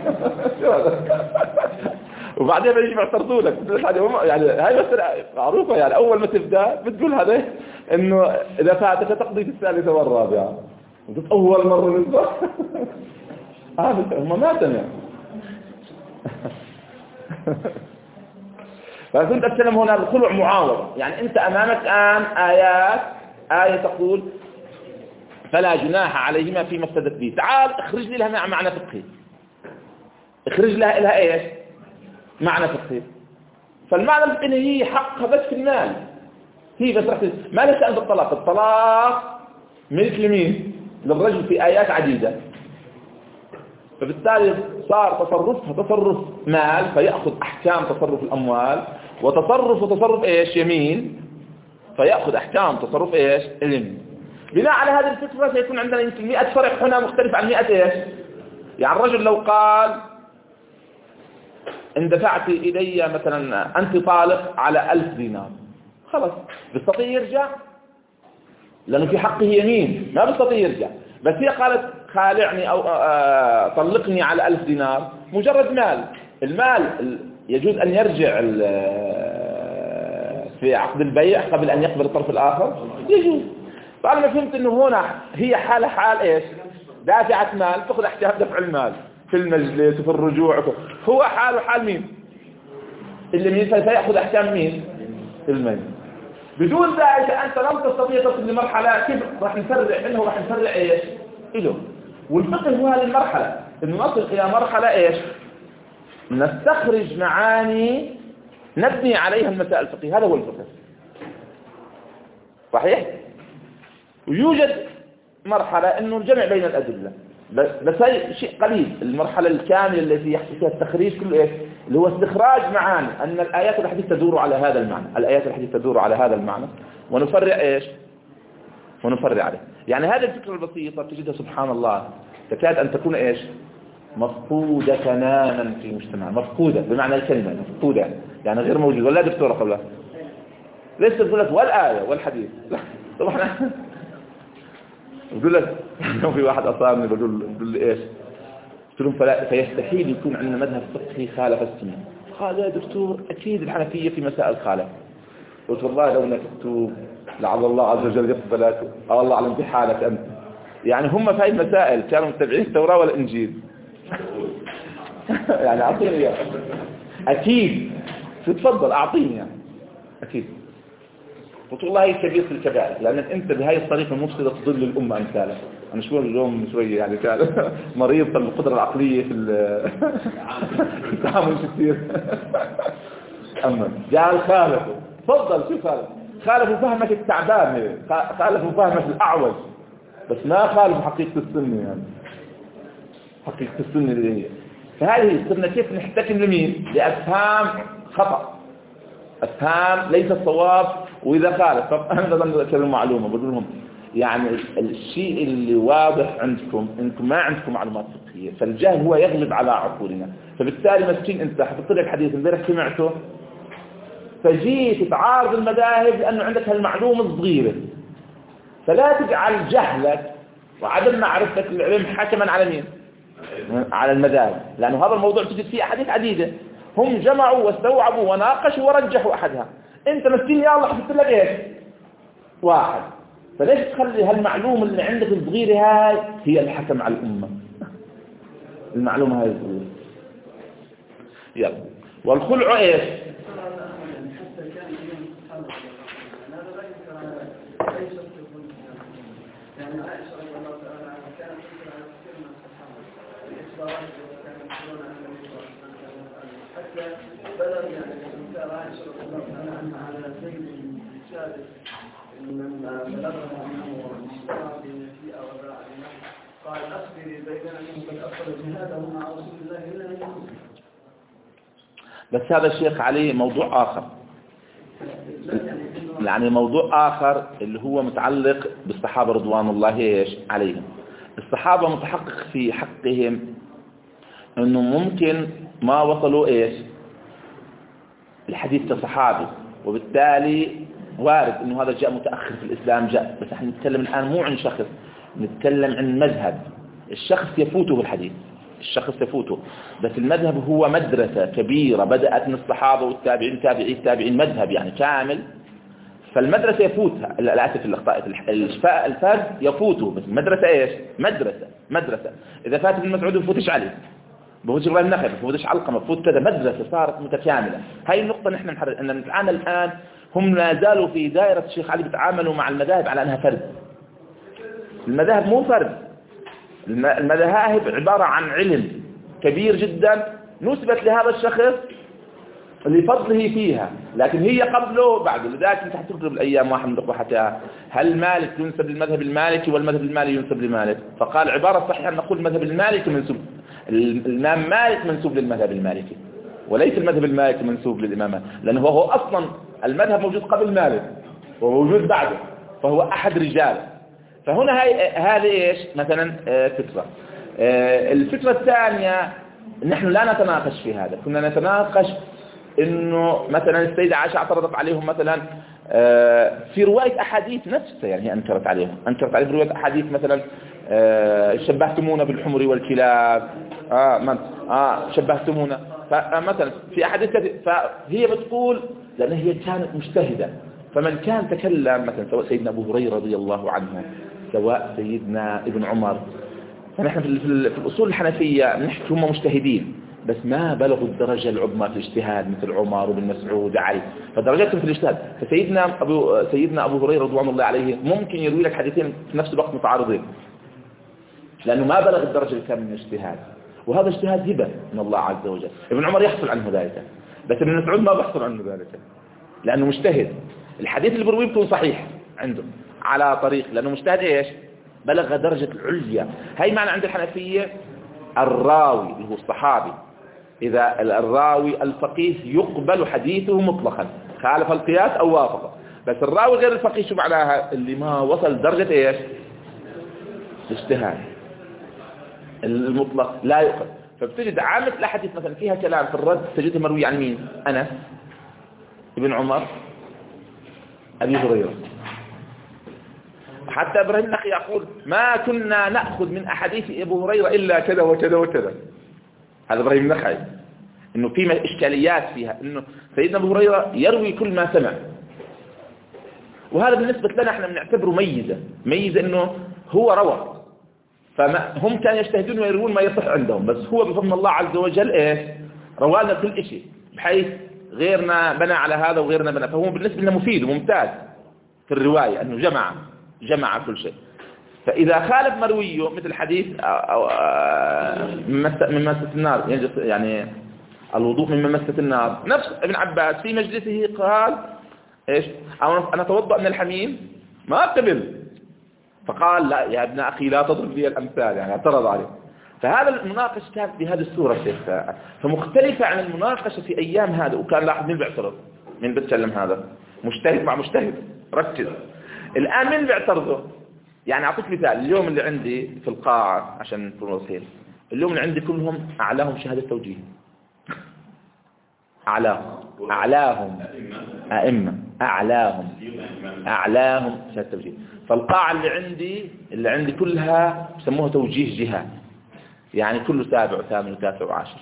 Speaker 1: وبعدين بيجي معترضوا لك يعني هاي مسألة معروفة. يعني أول ما تبدأ بتقول هذا إنه إذا فاتك تقضي في الثالثة والرابعة. قلت أول مرة نسمع. هذا هم ما سمع. فكنت أتكلم هنا الخلع معاوضة. يعني أنت أمامك الآن آيات، آية تقول فلا جناح عليهما فيما افتدت به. تعال اخرج لي لها معنى فقهي، اخرج لها لها ايش؟ معنى فقهي. فالمعنى الفقهي هي حقها بس في المال، هي بس رح ما لها شأن بالطلاق. الطلاق ملك لمين؟ للرجل في آيات عديدة. فبالتالي صار تصرفها تصرف مال فيأخذ أحكام تصرف الأموال، وتصرف وتصرف إيش؟ يمين فيأخذ أحكام تصرف إيش؟ اليمين. بناء على هذه الفكرة سيكون عندنا يمكن مئة فرق هنا مختلف عن مئة إيش؟ يعني الرجل لو قال إن دفعت إلي مثلا أنت طالق على ألف دينار، خلاص بيستطيع يرجع لأنه في حقه يمين، ما بيستطيع يرجع. بس هي قالت خالعني أو طلقني على ألف دينار، مجرد مال. المال يجوز أن يرجع في عقد البيع قبل أن يقبل الطرف الآخر، يجوز. فأنا ما فهمت أنه هنا هي حالة حال إيش؟ دافعة مال تأخذ احتياط دفع المال في المجلس وفي الرجوع. هو حاله حال مين؟ اللي مين سيأخذ أحكام مين؟ المال. بدون ذلك أنت لم تستطيع تصل لمرحلة كيف راح نفرع منه، راح نفرع إيش؟ إله. والفقه هو هذه المرحلة، إنه نصل إلى مرحلة إيش؟ نستخرج معاني نبني عليها المسائل الفقهية. هذا هو الفقه. صحيح؟ ويوجد مرحلة إنه الجمع بين الأدلة، بس بس هي شيء قليل. المرحلة الكاملة التي يحصل فيها التخريج كله إيش؟ اللي هو استخراج معاني أن الآيات الحديث تدور على هذا المعنى، الآيات الحديث تدور على هذا المعنى، ونفرع إيش؟ ونفرع عليه. يعني هذه الفكرة البسيطة تجدها سبحان الله تكاد أن تكون إيش؟ مفقودة تماما في المجتمع. مفقودة بمعنى الكلمة، مفقودة يعني غير موجود. ولا دكتورة قبلها ليس تقول لك والآية والحديث. طبعا بقول لك لو في واحد أصابني بقول بقول لي إيش؟ قلت لهم فلا فيستحيل يكون عندنا مذهب فقهي خالف السنة. قال يا دكتور أكيد الحنفية في مسائل خالف. قلت والله لو نكتب لعل الله عز وجل يقبلك أو الله على امتحانك أنت. يعني هم في هذه المسائل كانوا متبعين التوراة والإنجيل. يعني أعطيني إياه أكيد. تتفضل أعطيني يعني أكيد. قلت والله هي كبير في الكبائر، لأن أنت بهاي الطريقة المفسدة تضل الأمة أمثالك. أنا شوي اليوم شوية يعني كان مريض بالقدرة العقلية في التعامل كثير. أما قال خالفوا، تفضل شو خالف؟ خالفوا فهمك التعبان، خالفوا فهمك الأعوج، بس ما خالفوا حقيقة السنة. يعني حقيقة السنة اللي هي فهذه صرنا كيف نحتكم لمين؟ لأفهام خطأ، أفهام ليس الصواب. وإذا خالف طب أنا بدنا نذكر المعلومة بقول لهم يعني الشيء اللي واضح عندكم إنكم ما عندكم معلومات فقهية، فالجهل هو يغلب على عقولنا. فبالتالي مسكين أنت حطيت لك حديث امبارح سمعته فجيت تعارض المذاهب لأنه عندك هالمعلومة الصغيرة، فلا تجعل جهلك وعدم معرفتك للعلم حكما على مين؟ على المذاهب، لأنه هذا الموضوع تجد فيه أحاديث عديدة هم جمعوا واستوعبوا وناقشوا ورجحوا أحدها، أنت مسكين يا الله حطيت لك إيش؟ واحد. فليش تخلي هالمعلومة اللي عندك الصغيرة هاي هي الحكم على الأمة؟ المعلومة هاي الصغيرة. يلا والخلع إيش؟
Speaker 4: يعني عائشة رضي الله تعالى عنها كانت تنكر على كثير من الصحابة الإخبارات التي كانوا يذكرون عن النبي صلى الله عليه وسلم حتى بلغ يعني إنكار عائشة رضي الله تعالى عنها على زيد بن ثابت لما بلغها أنه اشترى بنسيئة وباع بنفسه قال أخبري زيدا أنه قد أخذ جهاده مع رسول الله إلا أن يكون.
Speaker 1: بس هذا الشيخ عليه موضوع آخر، يعني موضوع آخر اللي هو متعلق بالصحابة رضوان الله إيش عليهم. الصحابة متحقق في حقهم أنه ممكن ما وصلوا إيش الحديث كصحابي، وبالتالي وارد أنه هذا جاء متأخر في الإسلام جاء. بس احنا نتكلم الآن مو عن شخص، نتكلم عن مذهب. الشخص يفوته الحديث، الشخص يفوته، بس المذهب هو مدرسة كبيرة بدأت من الصحابة والتابعين تابعي التابعين، مذهب يعني كامل. فالمدرسة يفوتها، للأسف الأخطاء الفرد يفوته، بس المدرسة إيش؟ مدرسة مدرسة إذا فات ابن مسعود بفوتش عليه، بفوتش إبراهيم النخعي، بفوتش علقمة، بفوت كذا. مدرسة صارت متكاملة. هاي النقطة نحن نحرر أن نتعامل الآن. هم لا زالوا في دائرة الشيخ علي بيتعاملوا مع المذاهب على أنها فرد. المذاهب مو فرد، المذاهب عبارة عن علم كبير جدا نسبت لهذا الشخص لفضله فيها، لكن هي قبله بعده. لذلك انت حتقرب الأيام واحد من الأخوة حتى هل مالك ينسب للمذهب المالكي والمذهب المالي ينسب لمالك؟ فقال عبارة صحيحة أن نقول المذهب المالكي منسوب، الإمام مالك منسوب للمذهب المالكي، وليس المذهب المالكي منسوب للإمام، لأنه هو أصلا المذهب موجود قبل مالك وموجود بعده، فهو أحد رجاله. فهنا هاي هذه إيش مثلا فكرة. الفكرة الثانية نحن لا نتناقش في هذا، كنا نتناقش إنه مثلا السيدة عائشة اعترضت عليهم مثلا في رواية أحاديث نفسها، يعني هي أنكرت عليهم أنكرت عليهم رواية أحاديث مثلا شبهتمونا بالحمر والكلاب، آه من آه شبهتمونا فمثلا في أحاديث كثير. فهي بتقول لأن هي كانت مجتهدة، فمن كان تكلم مثلا سواء سيدنا أبو هريرة رضي الله عنه سواء سيدنا ابن عمر، فنحن في الأصول الحنفية نحكي هم مجتهدين بس ما بلغوا الدرجة العظمى في الاجتهاد مثل عمر وبن مسعود علي، فدرجاتهم في الاجتهاد. فسيدنا أبو سيدنا أبو هريرة رضوان الله عليه ممكن يروي لك حديثين في نفس الوقت متعارضين لأنه ما بلغ الدرجة الكاملة من الاجتهاد، وهذا اجتهاد هبة من الله عز وجل. ابن عمر يحصل عنه ذلك، بس ابن مسعود ما بيحصل عنه ذلك لأنه مجتهد. الحديث اللي برويه بيكون صحيح عنده على طريق لأنه مجتهد إيش بلغ درجة العليا. هاي معنى عند الحنفية الراوي اللي هو الصحابي، إذا الراوي الفقيه يقبل حديثه مطلقا خالف القياس أو وافقه، بس الراوي غير الفقيه شو معناها اللي ما وصل درجة إيش الاجتهاد المطلق لا يقبل. فبتجد عامة الأحاديث مثلا فيها كلام في الرد تجده مروي عن مين؟ أنس ابن عمر أبي هريرة. حتى إبراهيم النخعي يقول ما كنا نأخذ من أحاديث أبو هريرة إلا كذا وكذا وكذا. هذا إبراهيم النخعي إنه في إشكاليات فيها، إنه سيدنا أبو هريرة يروي كل ما سمع، وهذا بالنسبة لنا احنا بنعتبره ميزة ميزة إنه هو روى، فهم كانوا يجتهدون ويروون ما يصح عندهم، بس هو بفضل الله عز وجل إيه روانا كل شيء بحيث غيرنا بنى على هذا وغيرنا بنى، فهو بالنسبة لنا مفيد وممتاز في الرواية أنه جمع جمع كل شيء. فإذا خالف مرويه مثل حديث أو من مسة النار، يعني الوضوء من مسة النار، نفس ابن عباس في مجلسه قال إيش أنا أتوضأ من الحميم ما قبل، فقال لا يا ابن أخي لا تضرب لي الأمثال، يعني اعترض عليه. فهذا المناقشة كانت بهذه الصورة شيخ، فمختلفة عن المناقشة في أيام هذا. وكان لاحظ مين بيعترض، مين بتكلم هذا مجتهد مع مجتهد، ركز. الآن مين بيعترضه؟ يعني أعطيك مثال، اليوم اللي عندي في القاعة عشان نكون واضحين، اليوم اللي عندي كلهم أعلاهم شهادة توجيه، أعلاهم أعلاهم أئمة أعلاهم أعلاهم شهادة توجيه. فالقاعة اللي عندي اللي عندي كلها يسموها توجيه جهات، يعني كله سابع وثامن وتاسع وعاشر.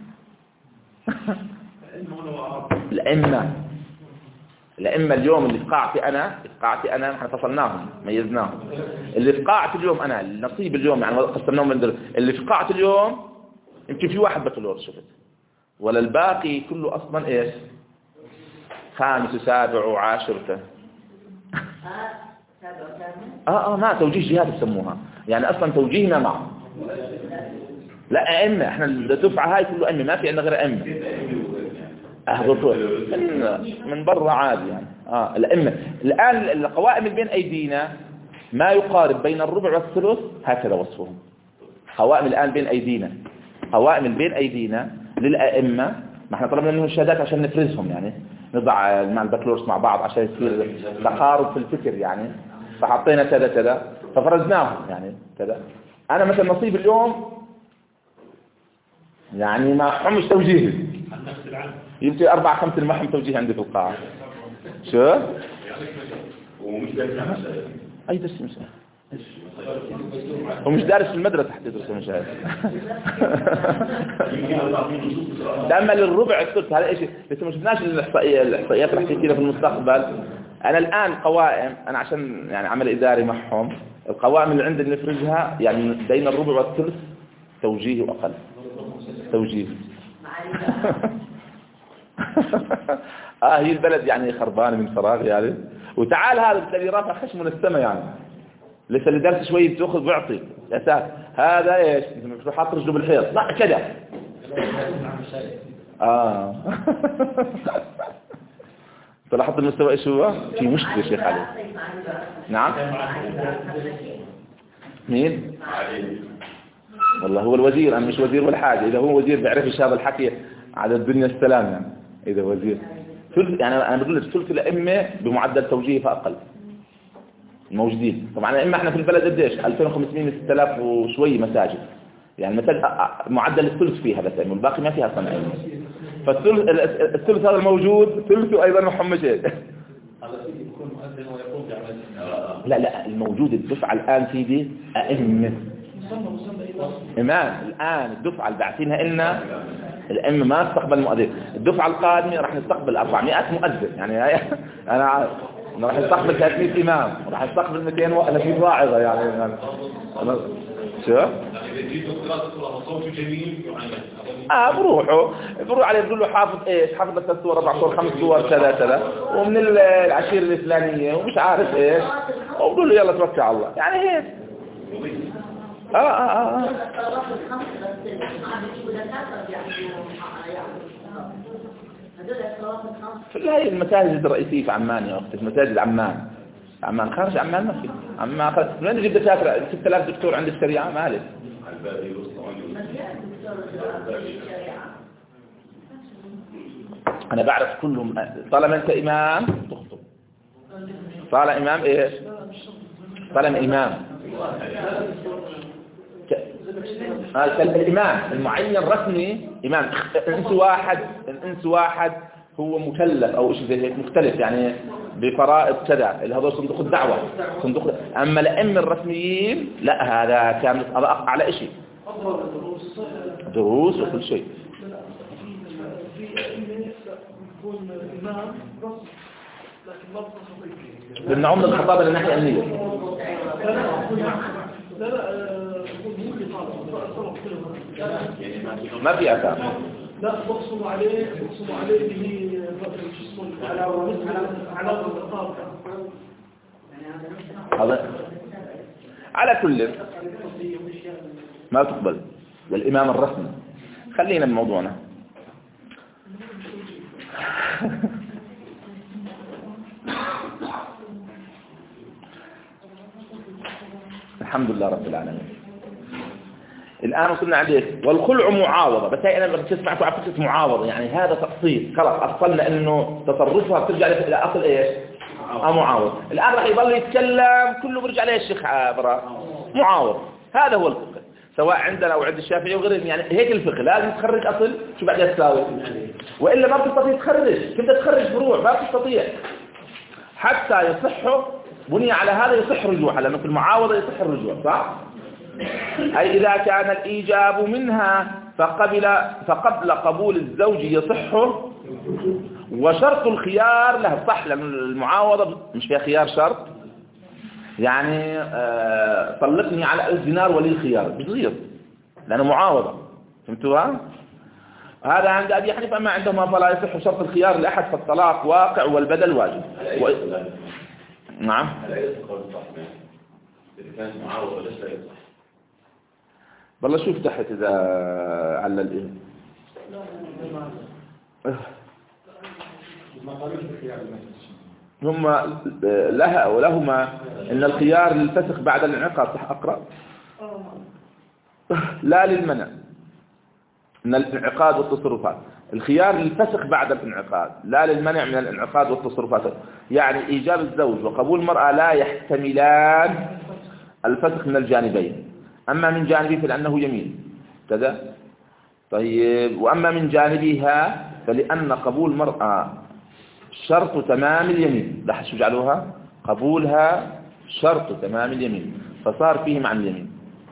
Speaker 1: الأئمة الأئمة اليوم اللي في قاعتي أنا في قاعتي أنا احنا فصلناهم ميزناهم. اللي في قاعتي اليوم أنا النصيب اليوم يعني قسمناهم من دول. اللي في قاعتي اليوم يمكن في واحد بكالوريوس شفت، ولا الباقي كله أصلا إيش خامس وسابع وعاشر. آه آه ما توجيه جهات يسموها، يعني أصلا توجيهنا معه. لا أئمة، احنا الدفعة هاي كله أئمة، ما في عندنا غير أئمة. أهضر من من برا عادي يعني. آه الأئمة الآن القوائم اللي بين أيدينا ما يقارب بين الربع والثلث، هكذا وصفهم. قوائم الآن بين أيدينا، قوائم اللي بين أيدينا للأئمة، ما احنا طلبنا منهم الشهادات عشان نفرزهم، يعني نضع مع البكالوريوس مع بعض عشان يصير تقارب في الفكر يعني. فحطينا كذا كذا ففرزناهم يعني كذا. أنا مثلا نصيب اليوم يعني ما حمش توجيهي، يمكن أربعة خمسة المحم توجيه عندي في القاعة. شو؟ أي درس مساء ومش دارس في المدرسة حتى يدرس مشاهد. دائما للربع الثلث هذا إيش لسه ما شفناش الإحصائية الإحصائيات اللي حكيت لها في المستقبل. أنا الآن قوائم أنا عشان يعني عمل إداري معهم، القوائم اللي عندي نفرزها يعني بين الربع والثلث توجيه وأقل توجيه. آه هي البلد يعني خربانة من فراغ يعني. وتعال هذا الذي رافع خشم من السماء يعني لسه اللي درس شوية بتأخذ بيعطي أساس. هذا إيش مش حاط رجله بالحيط لا كده. آه طلعت المستوى إيش هو في مشكلة شيخ علي. نعم مين والله هو الوزير، أنا مش وزير ولا حاجة. إذا هو وزير بيعرفش هذا الحكي على الدنيا السلام يعني. إذا وزير ثلث يعني أنا بقول لك ثلث الأئمة بمعدل توجيه فأقل موجودين. طبعا الأئمة احنا في البلد قديش ألفين وخمسمائة ستة آلاف وشوي مساجد، يعني مساجد معدل الثلث فيها بس أئمة، الباقي ما فيها أصلا أئمة. فالثلث الثلث هذا الموجود ثلثه أيضا محمشين. لا لا الموجود الدفعة الآن في دي أئمة إمام. الآن الدفعة اللي بعثينها إلنا الأئمة ما استقبل مؤذن. الدفعة القادمة راح نستقبل أربعمائة مؤذن يعني. أنا عارف راح نستقبل ثلاثمائة إمام وراح نستقبل مئتين وثلاثين واعظة يعني. أنا شو؟ آه بروحوا بروح عليه بيقول له حافظ إيش حافظ ثلاث صور أربع صور خمس صور كذا كذا ومن العشيرة الإسلامية ومش عارف إيش، وبقول له يلا توكل على الله يعني هيك. آه آه آه في هاي المساجد الرئيسية في عمان يا أختي، في مساجد عمان. عمان خارج عمان ما في عمان خارج. من وين جبت دكاترة ستة آلاف دكتور عند الشريعة مالك؟ أنا بعرف كلهم. طالما أنت إمام تخطب، طالما إمام إيش طالما إمام الإمام المعين رسمي إمام. الإنس واحد الإنس واحد هو مكلف أو شيء زي هيك مختلف يعني بفرائض كذا اللي هذول صندوق الدعوة صندوق. أما الأئمة الرسميين لا هذا كان على شيء دروس وكل شيء. لأن عمر الخطاب من الناحية الأمنية ما في أثار.
Speaker 5: لا بقصوا عليه بقصوا عليه به على على الخطاب.
Speaker 1: هذا على كل ما تقبل للإمام الرسمي. خلينا من موضوعنا. الحمد لله رب العالمين. الآن وصلنا عليه والخلع معاوضة. بس هي أنا بتسمعكم على فكرة معاوضة، يعني هذا تقسيط خلاص أصلنا إنه تصرفها بترجع إلى أصل إيش؟ آه معاوض. الآن راح يضل يتكلم كله برجع عليه الشيخ براء معاوض. هذا هو الفقه سواء عندنا أو عند الشافعي وغيره، يعني هيك الفقه لازم تخرج أصل شو بعدها تساوي، وإلا ما بتستطيع تخرج. كنت تخرج فروع ما بتستطيع حتى يصحوا بني على هذا يصح رجوعها، لأنه في المعاوضة يصح الرجوع صح؟ أي إذا كان الإيجاب منها فقبل فقبل قبول الزوج يصح، وشرط الخيار له صح، لأن المعاوضة مش فيها خيار شرط، يعني آه طلقني على ألف دينار ولي الخيار بيصير لأنه معاوضة. فهمتوها؟ هذا عند أبي حنيفة، أما عندهم فلا يصح شرط الخيار لأحد فالطلاق واقع والبدل واجب. و... نعم.
Speaker 6: إذا كانت معاوضة ليس لا يصح.
Speaker 1: والله شوف تحت إذا على الإيه. هم لها ولهما إن الخيار للفسخ بعد الانعقاد صح أقرأ؟ لا للمنع من الانعقاد والتصرفات. الخيار للفسخ بعد الانعقاد لا للمنع من الانعقاد والتصرفات. يعني إيجاب الزوج وقبول المرأة لا يحتملان الفسخ من الجانبين، أما من جانبه فلأنه يمين كذا. طيب وأما من جانبها فلأن قبول المرأة شرط تمام اليمين. لا شو جعلوها قبولها شرط تمام اليمين، فصار فيه معنى اليمين.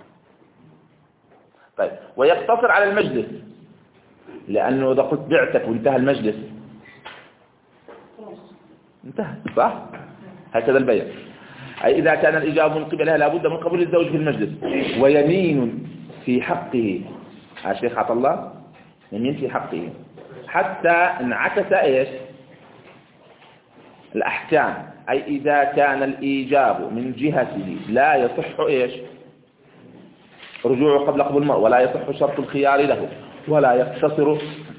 Speaker 1: طيب ويقتصر على المجلس، لأنه إذا قلت بعتك وانتهى المجلس انتهى صح؟ هكذا البيع. أي إذا كان الإجابة من قبلها لابد من قبول الزوج في المجلس. ويمين في حقه الشيخ عطا الله يمين في حقه حتى انعكس إيش الأحكام. أي إذا كان الإيجاب من جهته لا يصح إيش رجوعه قبل قبول المرء، ولا يصح شرط الخيار له، ولا يقتصر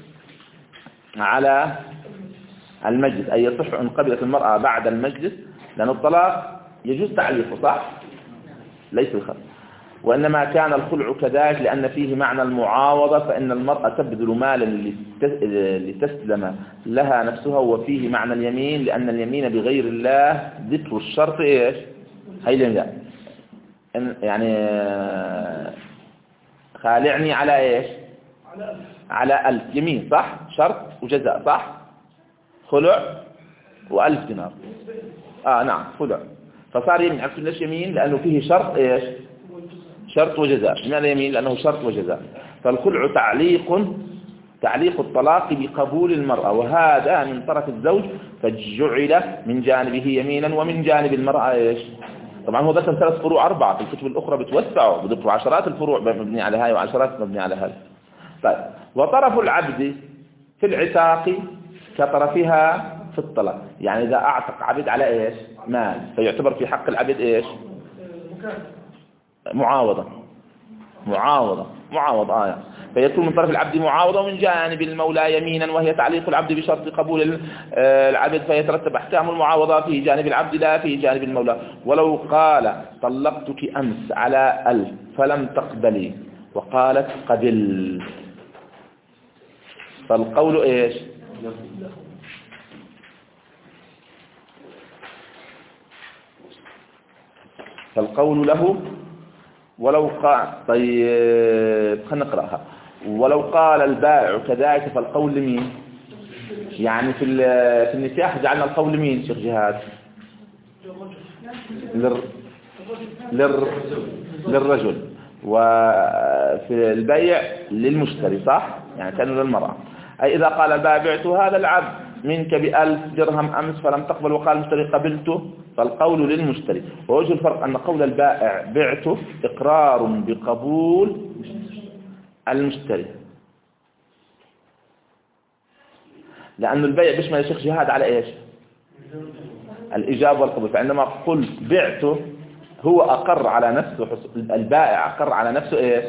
Speaker 1: على المجلس. أي يصح أن قبلت المرأة بعد المجلس، لأن الطلاق يجوز تعليقه صح ليس الخلع. وإنما كان الخلع كذلك لأن فيه معنى المعاوضة، فإن المرأة تبذل مالا لتسلم لها نفسها، وفيه معنى اليمين لأن اليمين بغير الله ذكر الشرط إيش هاي اليمين يعني خالعني على إيش على ألف يمين صح شرط وجزاء صح خلع وألف دينار آه نعم خلع، فصار يمين عكس ليش يمين لأنه فيه شرط إيش شرط وجزاء. لماذا يمين لأنه شرط وجزاء. فالخلع تعليق تعليق الطلاق بقبول المرأة، وهذا من طرف الزوج، فجعل من جانبه يمينا ومن جانب المرأة إيش. طبعا هو ذكر ثلاث فروع أربعة، في الكتب الأخرى بتوسعوا بذكروا عشرات الفروع مبني على هاي وعشرات مبني على هاي. طيب وطرف العبد في العتاق كطرفها في الطلاق، يعني إذا أعتق عبد على إيش مال فيعتبر في حق العبد إيش معاوضة معاوضة معاوضة آية، فيكون من طرف العبد معاوضة، ومن جانب المولى يمينا وهي تعليق العبد بشرط قبول العبد، فيترتب أحكام المعاوضة في جانب العبد لا في جانب المولى. ولو قال طلقتك أمس على ألف فلم تقبلي وقالت قبل، فالقول إيش فالقول له. ولو قال طيب خلينا نقرأها. ولو قال البائع كذلك فالقول لمين؟ يعني في في النكاح جعلنا القول لمين شيخ جهاد؟ لل... لل... للرجل، وفي البيع للمشتري صح؟ يعني كانوا للمرأة. أي إذا قال البائع بعت هذا العبد منك بألف درهم أمس فلم تقبل وقال المشتري قبلته، فالقول للمشتري. ووجه الفرق أن قول البائع بعته إقرار بقبول المشتري، لأن البيع بيشمل الشيخ جهاد على إيش الإجابة والقبول. فعندما قلت بعته هو أقر على نفسه، البائع أقر على نفسه إيش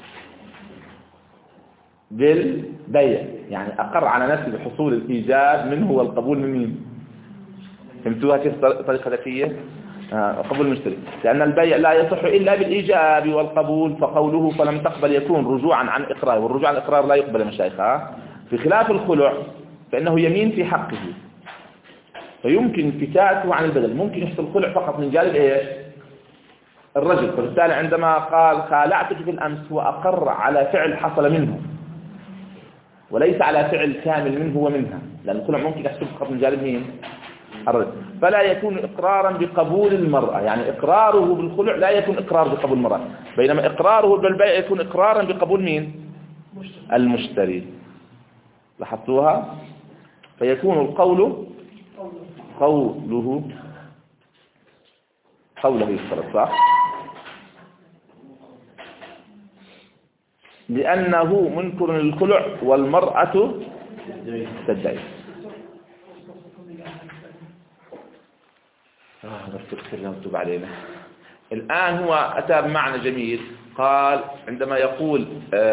Speaker 1: بالبيع، يعني أقر على نفسه بحصول الإيجاب منه والقبول من مين. فهمتوها كيف طريقة ذكية؟ آه قبول المشتري، لأن البيع لا يصح إلا بالإيجاب والقبول، فقوله فلم تقبل يكون رجوعا عن إقرار، والرجوع عن الإقرار لا يقبل مشايخها. في خلاف الخلع فإنه يمين في حقه، فيمكن انفكاكه عن البدل، ممكن يحصل خلع فقط من جانب إيش؟ الرجل. فبالتالي عندما قال خالعتك في الأمس هو أقر على فعل حصل منه وليس على فعل كامل منه ومنها، لأن الخلع ممكن يحصل فقط من جانب مين؟ الرجل. فلا يكون إقرارا بقبول المرأة، يعني إقراره بالخلع لا يكون إقرار بقبول المرأة، بينما إقراره بالبيع يكون إقرارا بقبول مين؟ المشتري. لاحظتوها؟ فيكون القول قوله قوله يفترض صح؟ لأنه منكر للخلع والمرأة تدعي. آه نفتكر نكتب علينا. الآن هو أتى بمعنى جميل، قال عندما يقول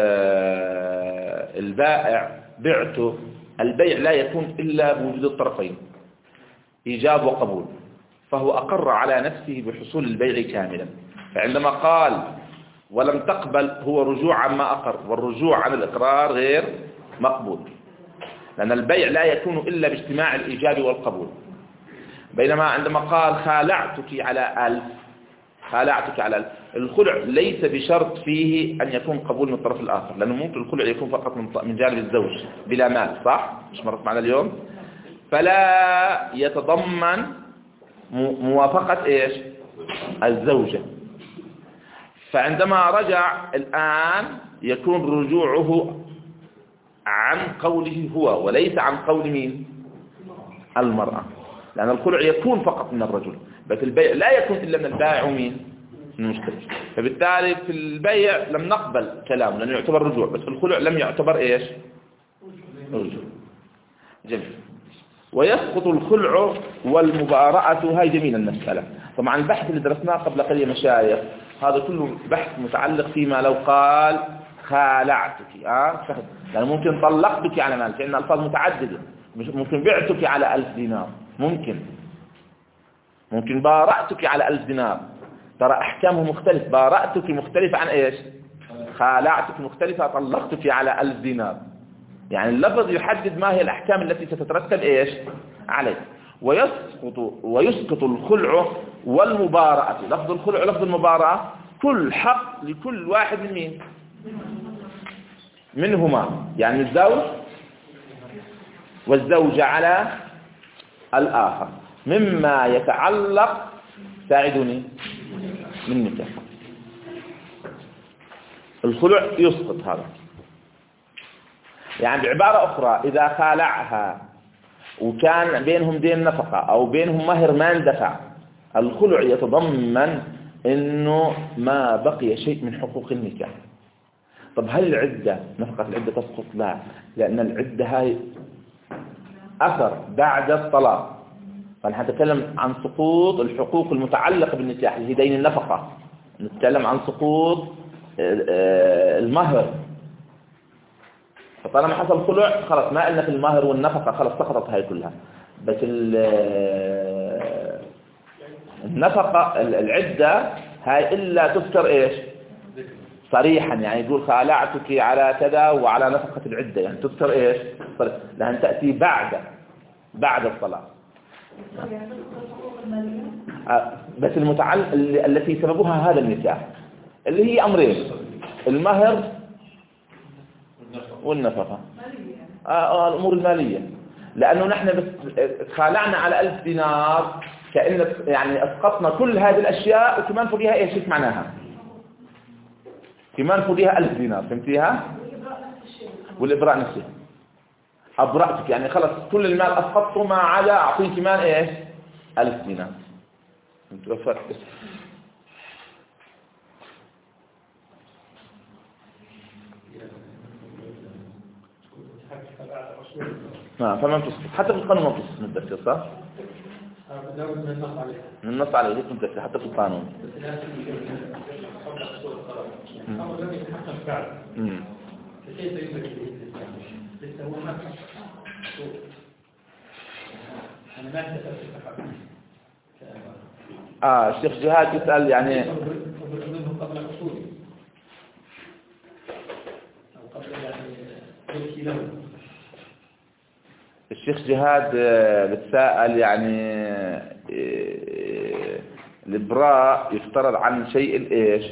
Speaker 1: آه البائع بعته، البيع لا يكون إلا بوجود الطرفين إيجاب وقبول، فهو أقر على نفسه بحصول البيع كاملا. فعندما قال ولم تقبل هو رجوع عما أقر، والرجوع عن الإقرار غير مقبول، لأن البيع لا يكون إلا باجتماع الإيجاب والقبول. بينما عندما قال خالعتك على ألف، خالعتك على ألف، الخلع ليس بشرط فيه أن يكون قبول من الطرف الآخر، لأنه ممكن الخلع يكون فقط من جانب الزوج بلا مال، صح؟ مش مرت معنا اليوم؟ فلا يتضمن موافقة إيش؟ الزوجة. فعندما رجع الآن يكون رجوعه عن قوله هو وليس عن قول مين؟ المرأة، لأن الخلع يكون فقط من الرجل، بس البيع لا يكون إلا من البائع ومين؟ المشتري. فبالتالي في البيع لم نقبل كلامه لأنه يعتبر رجوع، بس في الخلع لم يعتبر إيش؟ رجوع. جميل. ويسقط الخلع والمبارأة، هاي جميل المسألة. طبعا البحث اللي درسناه قبل قليل مشايخ هذا كله بحث متعلق فيما لو قال خالعتك، آه فهد. يعني ممكن طلقتك على مال، لأن الألفاظ متعددة، ممكن بعتك على ألف دينار، ممكن ممكن بارأتك على ألف دينار، ترى أحكامه مختلف، بارأتك مختلفة عن إيش؟ خالعتك مختلفة، طلقتك على ألف دينار. يعني اللفظ يحدد ما هي الأحكام التي ستترتب إيش عليه. ويسقط ويسقط الخلع والمبارأة، لفظ الخلع ولفظ المبارأة كل حق لكل واحد من مين منهما، يعني الزوج والزوجة على الآخر، مما يتعلق ساعدني من نكاح. الخلع يسقط هذا، يعني بعبارة أخرى إذا خالعها وكان بينهم دين نفقة أو بينهم مهر ما اندفع، الخلع يتضمن إنه ما بقي شيء من حقوق النكاح. طب هل العدة نفقة العدة تسقط؟ لا، لأن العدة هاي أثر بعد الطلاق، فنحن نتكلم عن سقوط الحقوق المتعلقة بالنكاح اللي هي دين النفقة، نتكلم عن سقوط المهر. فطالما حصل خلع خلص ما قلنا في المهر والنفقة، خلص سقطت هاي كلها. بس النفقة العدة هاي إلا تذكر إيش صريحا، يعني يقول خالعتك على كذا وعلى نفقة العدة، يعني تذكر إيش لأن تأتي بعد بعد الطلاق. بس المتعلق التي سببها هذا النكاح اللي هي أمرين، المهر والنفقة، آه الأمور المالية. لأنه نحن بس خالعنا على ألف دينار كأن يعني أسقطنا كل هذه الأشياء، وكمان فوقيها إيش إيش معناها؟ كمان فوقيها ألف دينار، فهمتيها؟ والإبراء نفسه أبرأتك، يعني خلص كل المال أسقطته ما عدا أعطيه كمان إيش ألف دينار. متوفرت بس ما فما تصل حتى في القانون ما تصل متذكر صح؟ من النص عليه ليش متذكر حتى في القانون. امم
Speaker 2: لسه هو ما أنا ما أحدث
Speaker 1: آه الشيخ جهاد يسأل يعني
Speaker 5: قبل الأصول أو قبل يعني ملكي له.
Speaker 1: الشيخ جهاد بتسأل يعني الإبراء يفترض عن شيء الإيش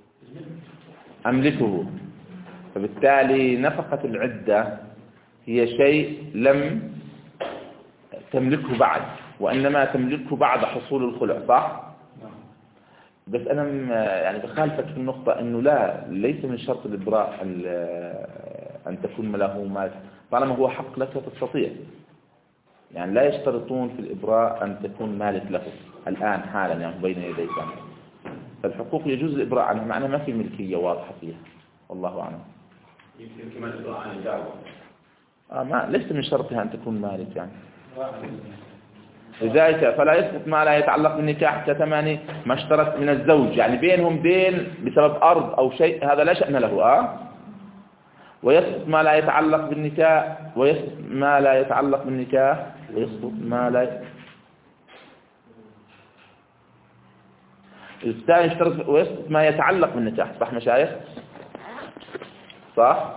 Speaker 1: أملكه، فبالتالي نفقة العدة هي شيء لم تملكه بعد، وإنما تملكه بعد حصول الخلع، صح؟ بس أنا يعني بخالفك في النقطة أنه لا، ليس من شرط الإبراء أن تكون له مال، طالما هو حق لك تستطيع. يعني لا يشترطون في الإبراء أن تكون مالك له الآن حالا يعني بين يديك، فالحقوق يجوز الإبراء عنها، معناها ما في ملكية واضحة فيها، والله أعلم.
Speaker 6: يمكن كمان الإبراء عن الدعوة.
Speaker 1: آه ما ليس من شرطها أن تكون مالك يعني. لذلك فلا يسقط ما لا يتعلق بالنكاح كثمن ما اشترط من الزوج، يعني بينهم دين بسبب أرض أو شيء، هذا لا شأن له. آه ويسقط ما لا يتعلق بالنكاح، ويسقط ما لا يتعلق بالنكاح ويسقط ما لا الثاني اشترط ويسقط ما يتعلق بالنكاح، صح مشايخ؟ صح؟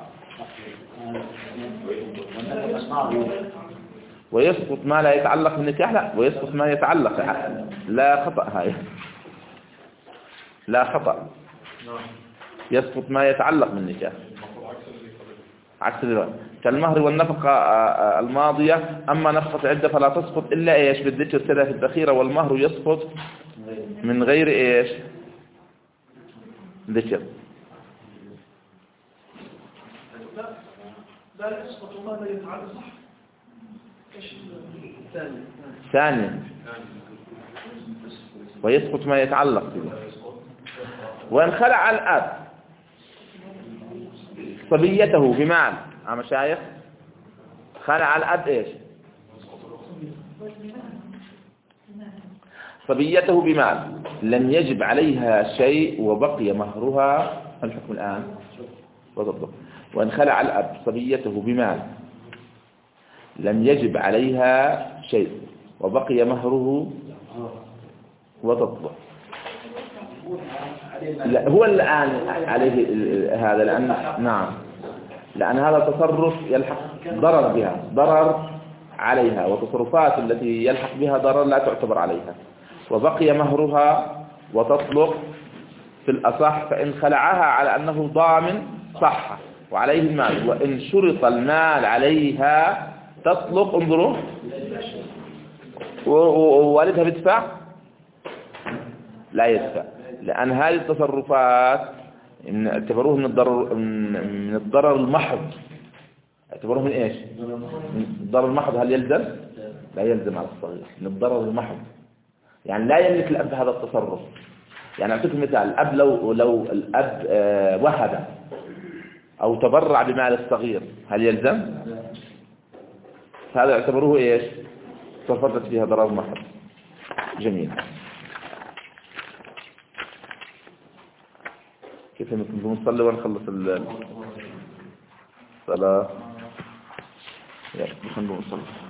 Speaker 1: ويسقط ما لا يتعلق بالنكاح، لا ويسقط ما يتعلق، لا خطأ هاي، لا خطأ، يسقط ما يتعلق بالنكاح عكس الرواية كالمهر والنفقة الماضية. أما نفقة عدة فلا تسقط إلا إيش بالذكر كذا في الذخيرة، والمهر يسقط من غير إيش ذكر.
Speaker 5: لا يسقط ما لا يتعلق، صح؟
Speaker 1: ثانيا ويسقط ما يتعلق به. وإن خلع الأب صبيته بمال، ها مشايخ، خلع الأب إيش صبيته بمال لم يجب عليها شيء وبقي مهرها، الحكم الآن وضبط. وإن خلع الأب صبيته بمال لم يجب عليها شيء وبقي مهره وتطبع. لا هو الآن عليه هذا، لأن نعم لأن هذا تصرف يلحق ضرر بها، ضرر عليها، وتصرفات التي يلحق بها ضرر لا تعتبر عليها. وبقي مهرها وتطلق في الأصح، فإن خلعها على أنه ضامن صح وعليه المال، وإن شرط المال عليها تطلق. انظروا ووالدها بيدفع لا يدفع، لأن هذه التصرفات اعتبروه من الضرر من الضرر المحض. اعتبروه من ايش؟ من الضرر المحض. هل يلزم؟ لا يلزم على الصغير، من الضرر المحض. يعني لا يملك الأب هذا التصرف. يعني أعطيكم مثال، الأب لو لو الأب وهب أو تبرع بمال الصغير هل يلزم؟ هذا اعتبروه ايش؟ تصرفت فيها ضرر محض. جميل. كيف نكون نصلي ونخلص الصلاة؟ يلا نصلي.